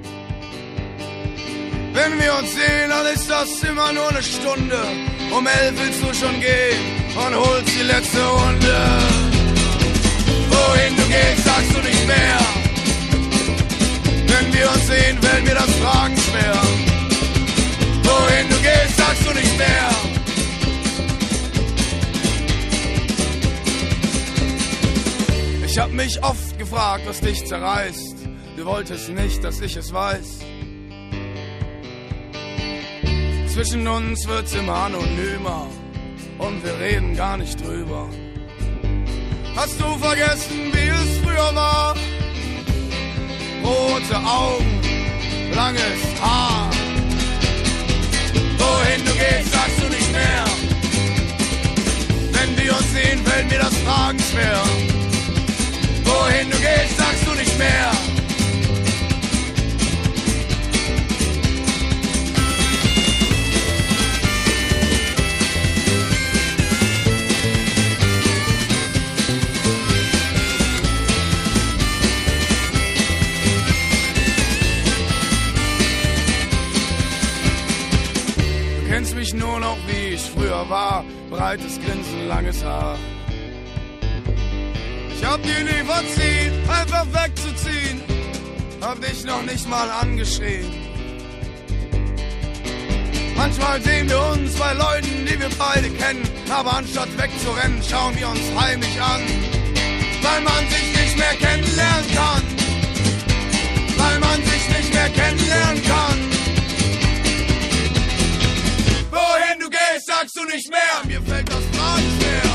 Wenn wir uns sehen, dann ist das immer nur eine Stunde. Um elf willst du schon gehen und holst die letzte Runde. Wohin du gehst, sagst du nicht mehr. Wenn wir uns sehen, fällt mir das Fragen schwer. Wohin du gehst, sagst du nicht mehr. Ich hab mich oft gefragt, was dich zerreißt. Du wolltest nicht, dass ich es weiß. Zwischen uns wird's immer anonymer und wir reden gar nicht drüber. Hast du vergessen, wie es früher war? Rote Augen, langes Haar. Wohin du gehst, sagst du nicht mehr. Wenn wir uns sehen, fällt mir das Fragen schwer. Wohin du gehst, sagst du nicht mehr. Du kennst mich nur noch, wie ich früher war. Breites Grinsen, langes Haar. Ich hab dir nie verziehen, einfach wegzuziehen. Hab dich noch nicht mal angeschrien. Manchmal sehen wir uns bei Leuten, die wir beide kennen. Aber anstatt wegzurennen, schauen wir uns heimlich an. Weil man sich nicht mehr kennenlernen kann. Weil man sich nicht mehr kennenlernen kann. Wohin du gehst, sagst du nicht mehr. Mir fällt das Fragen schwer.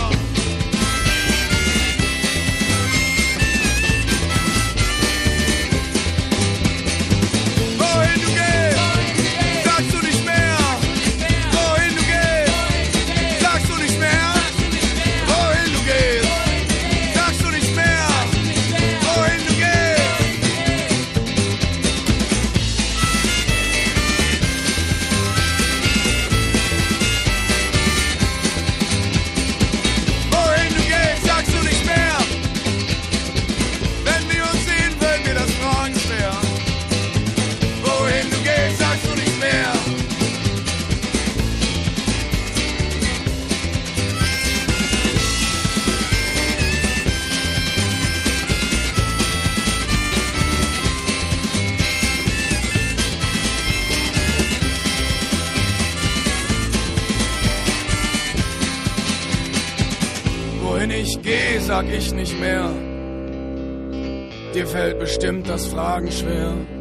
Wohin du gehst, sagst du nicht mehr. Wohin du gehst, sagst du nicht mehr. Wohin du gehst, sagst du nicht mehr. Wohin du gehst. Wohin du gehst, sagst du nicht mehr. Wenn wir uns sehen, fällt mir das Fragen schwer. Wohin du gehst, sagst du nicht mehr. Wohin ich gehe, sag ich nicht mehr. Dir fällt bestimmt das Fragen schwer.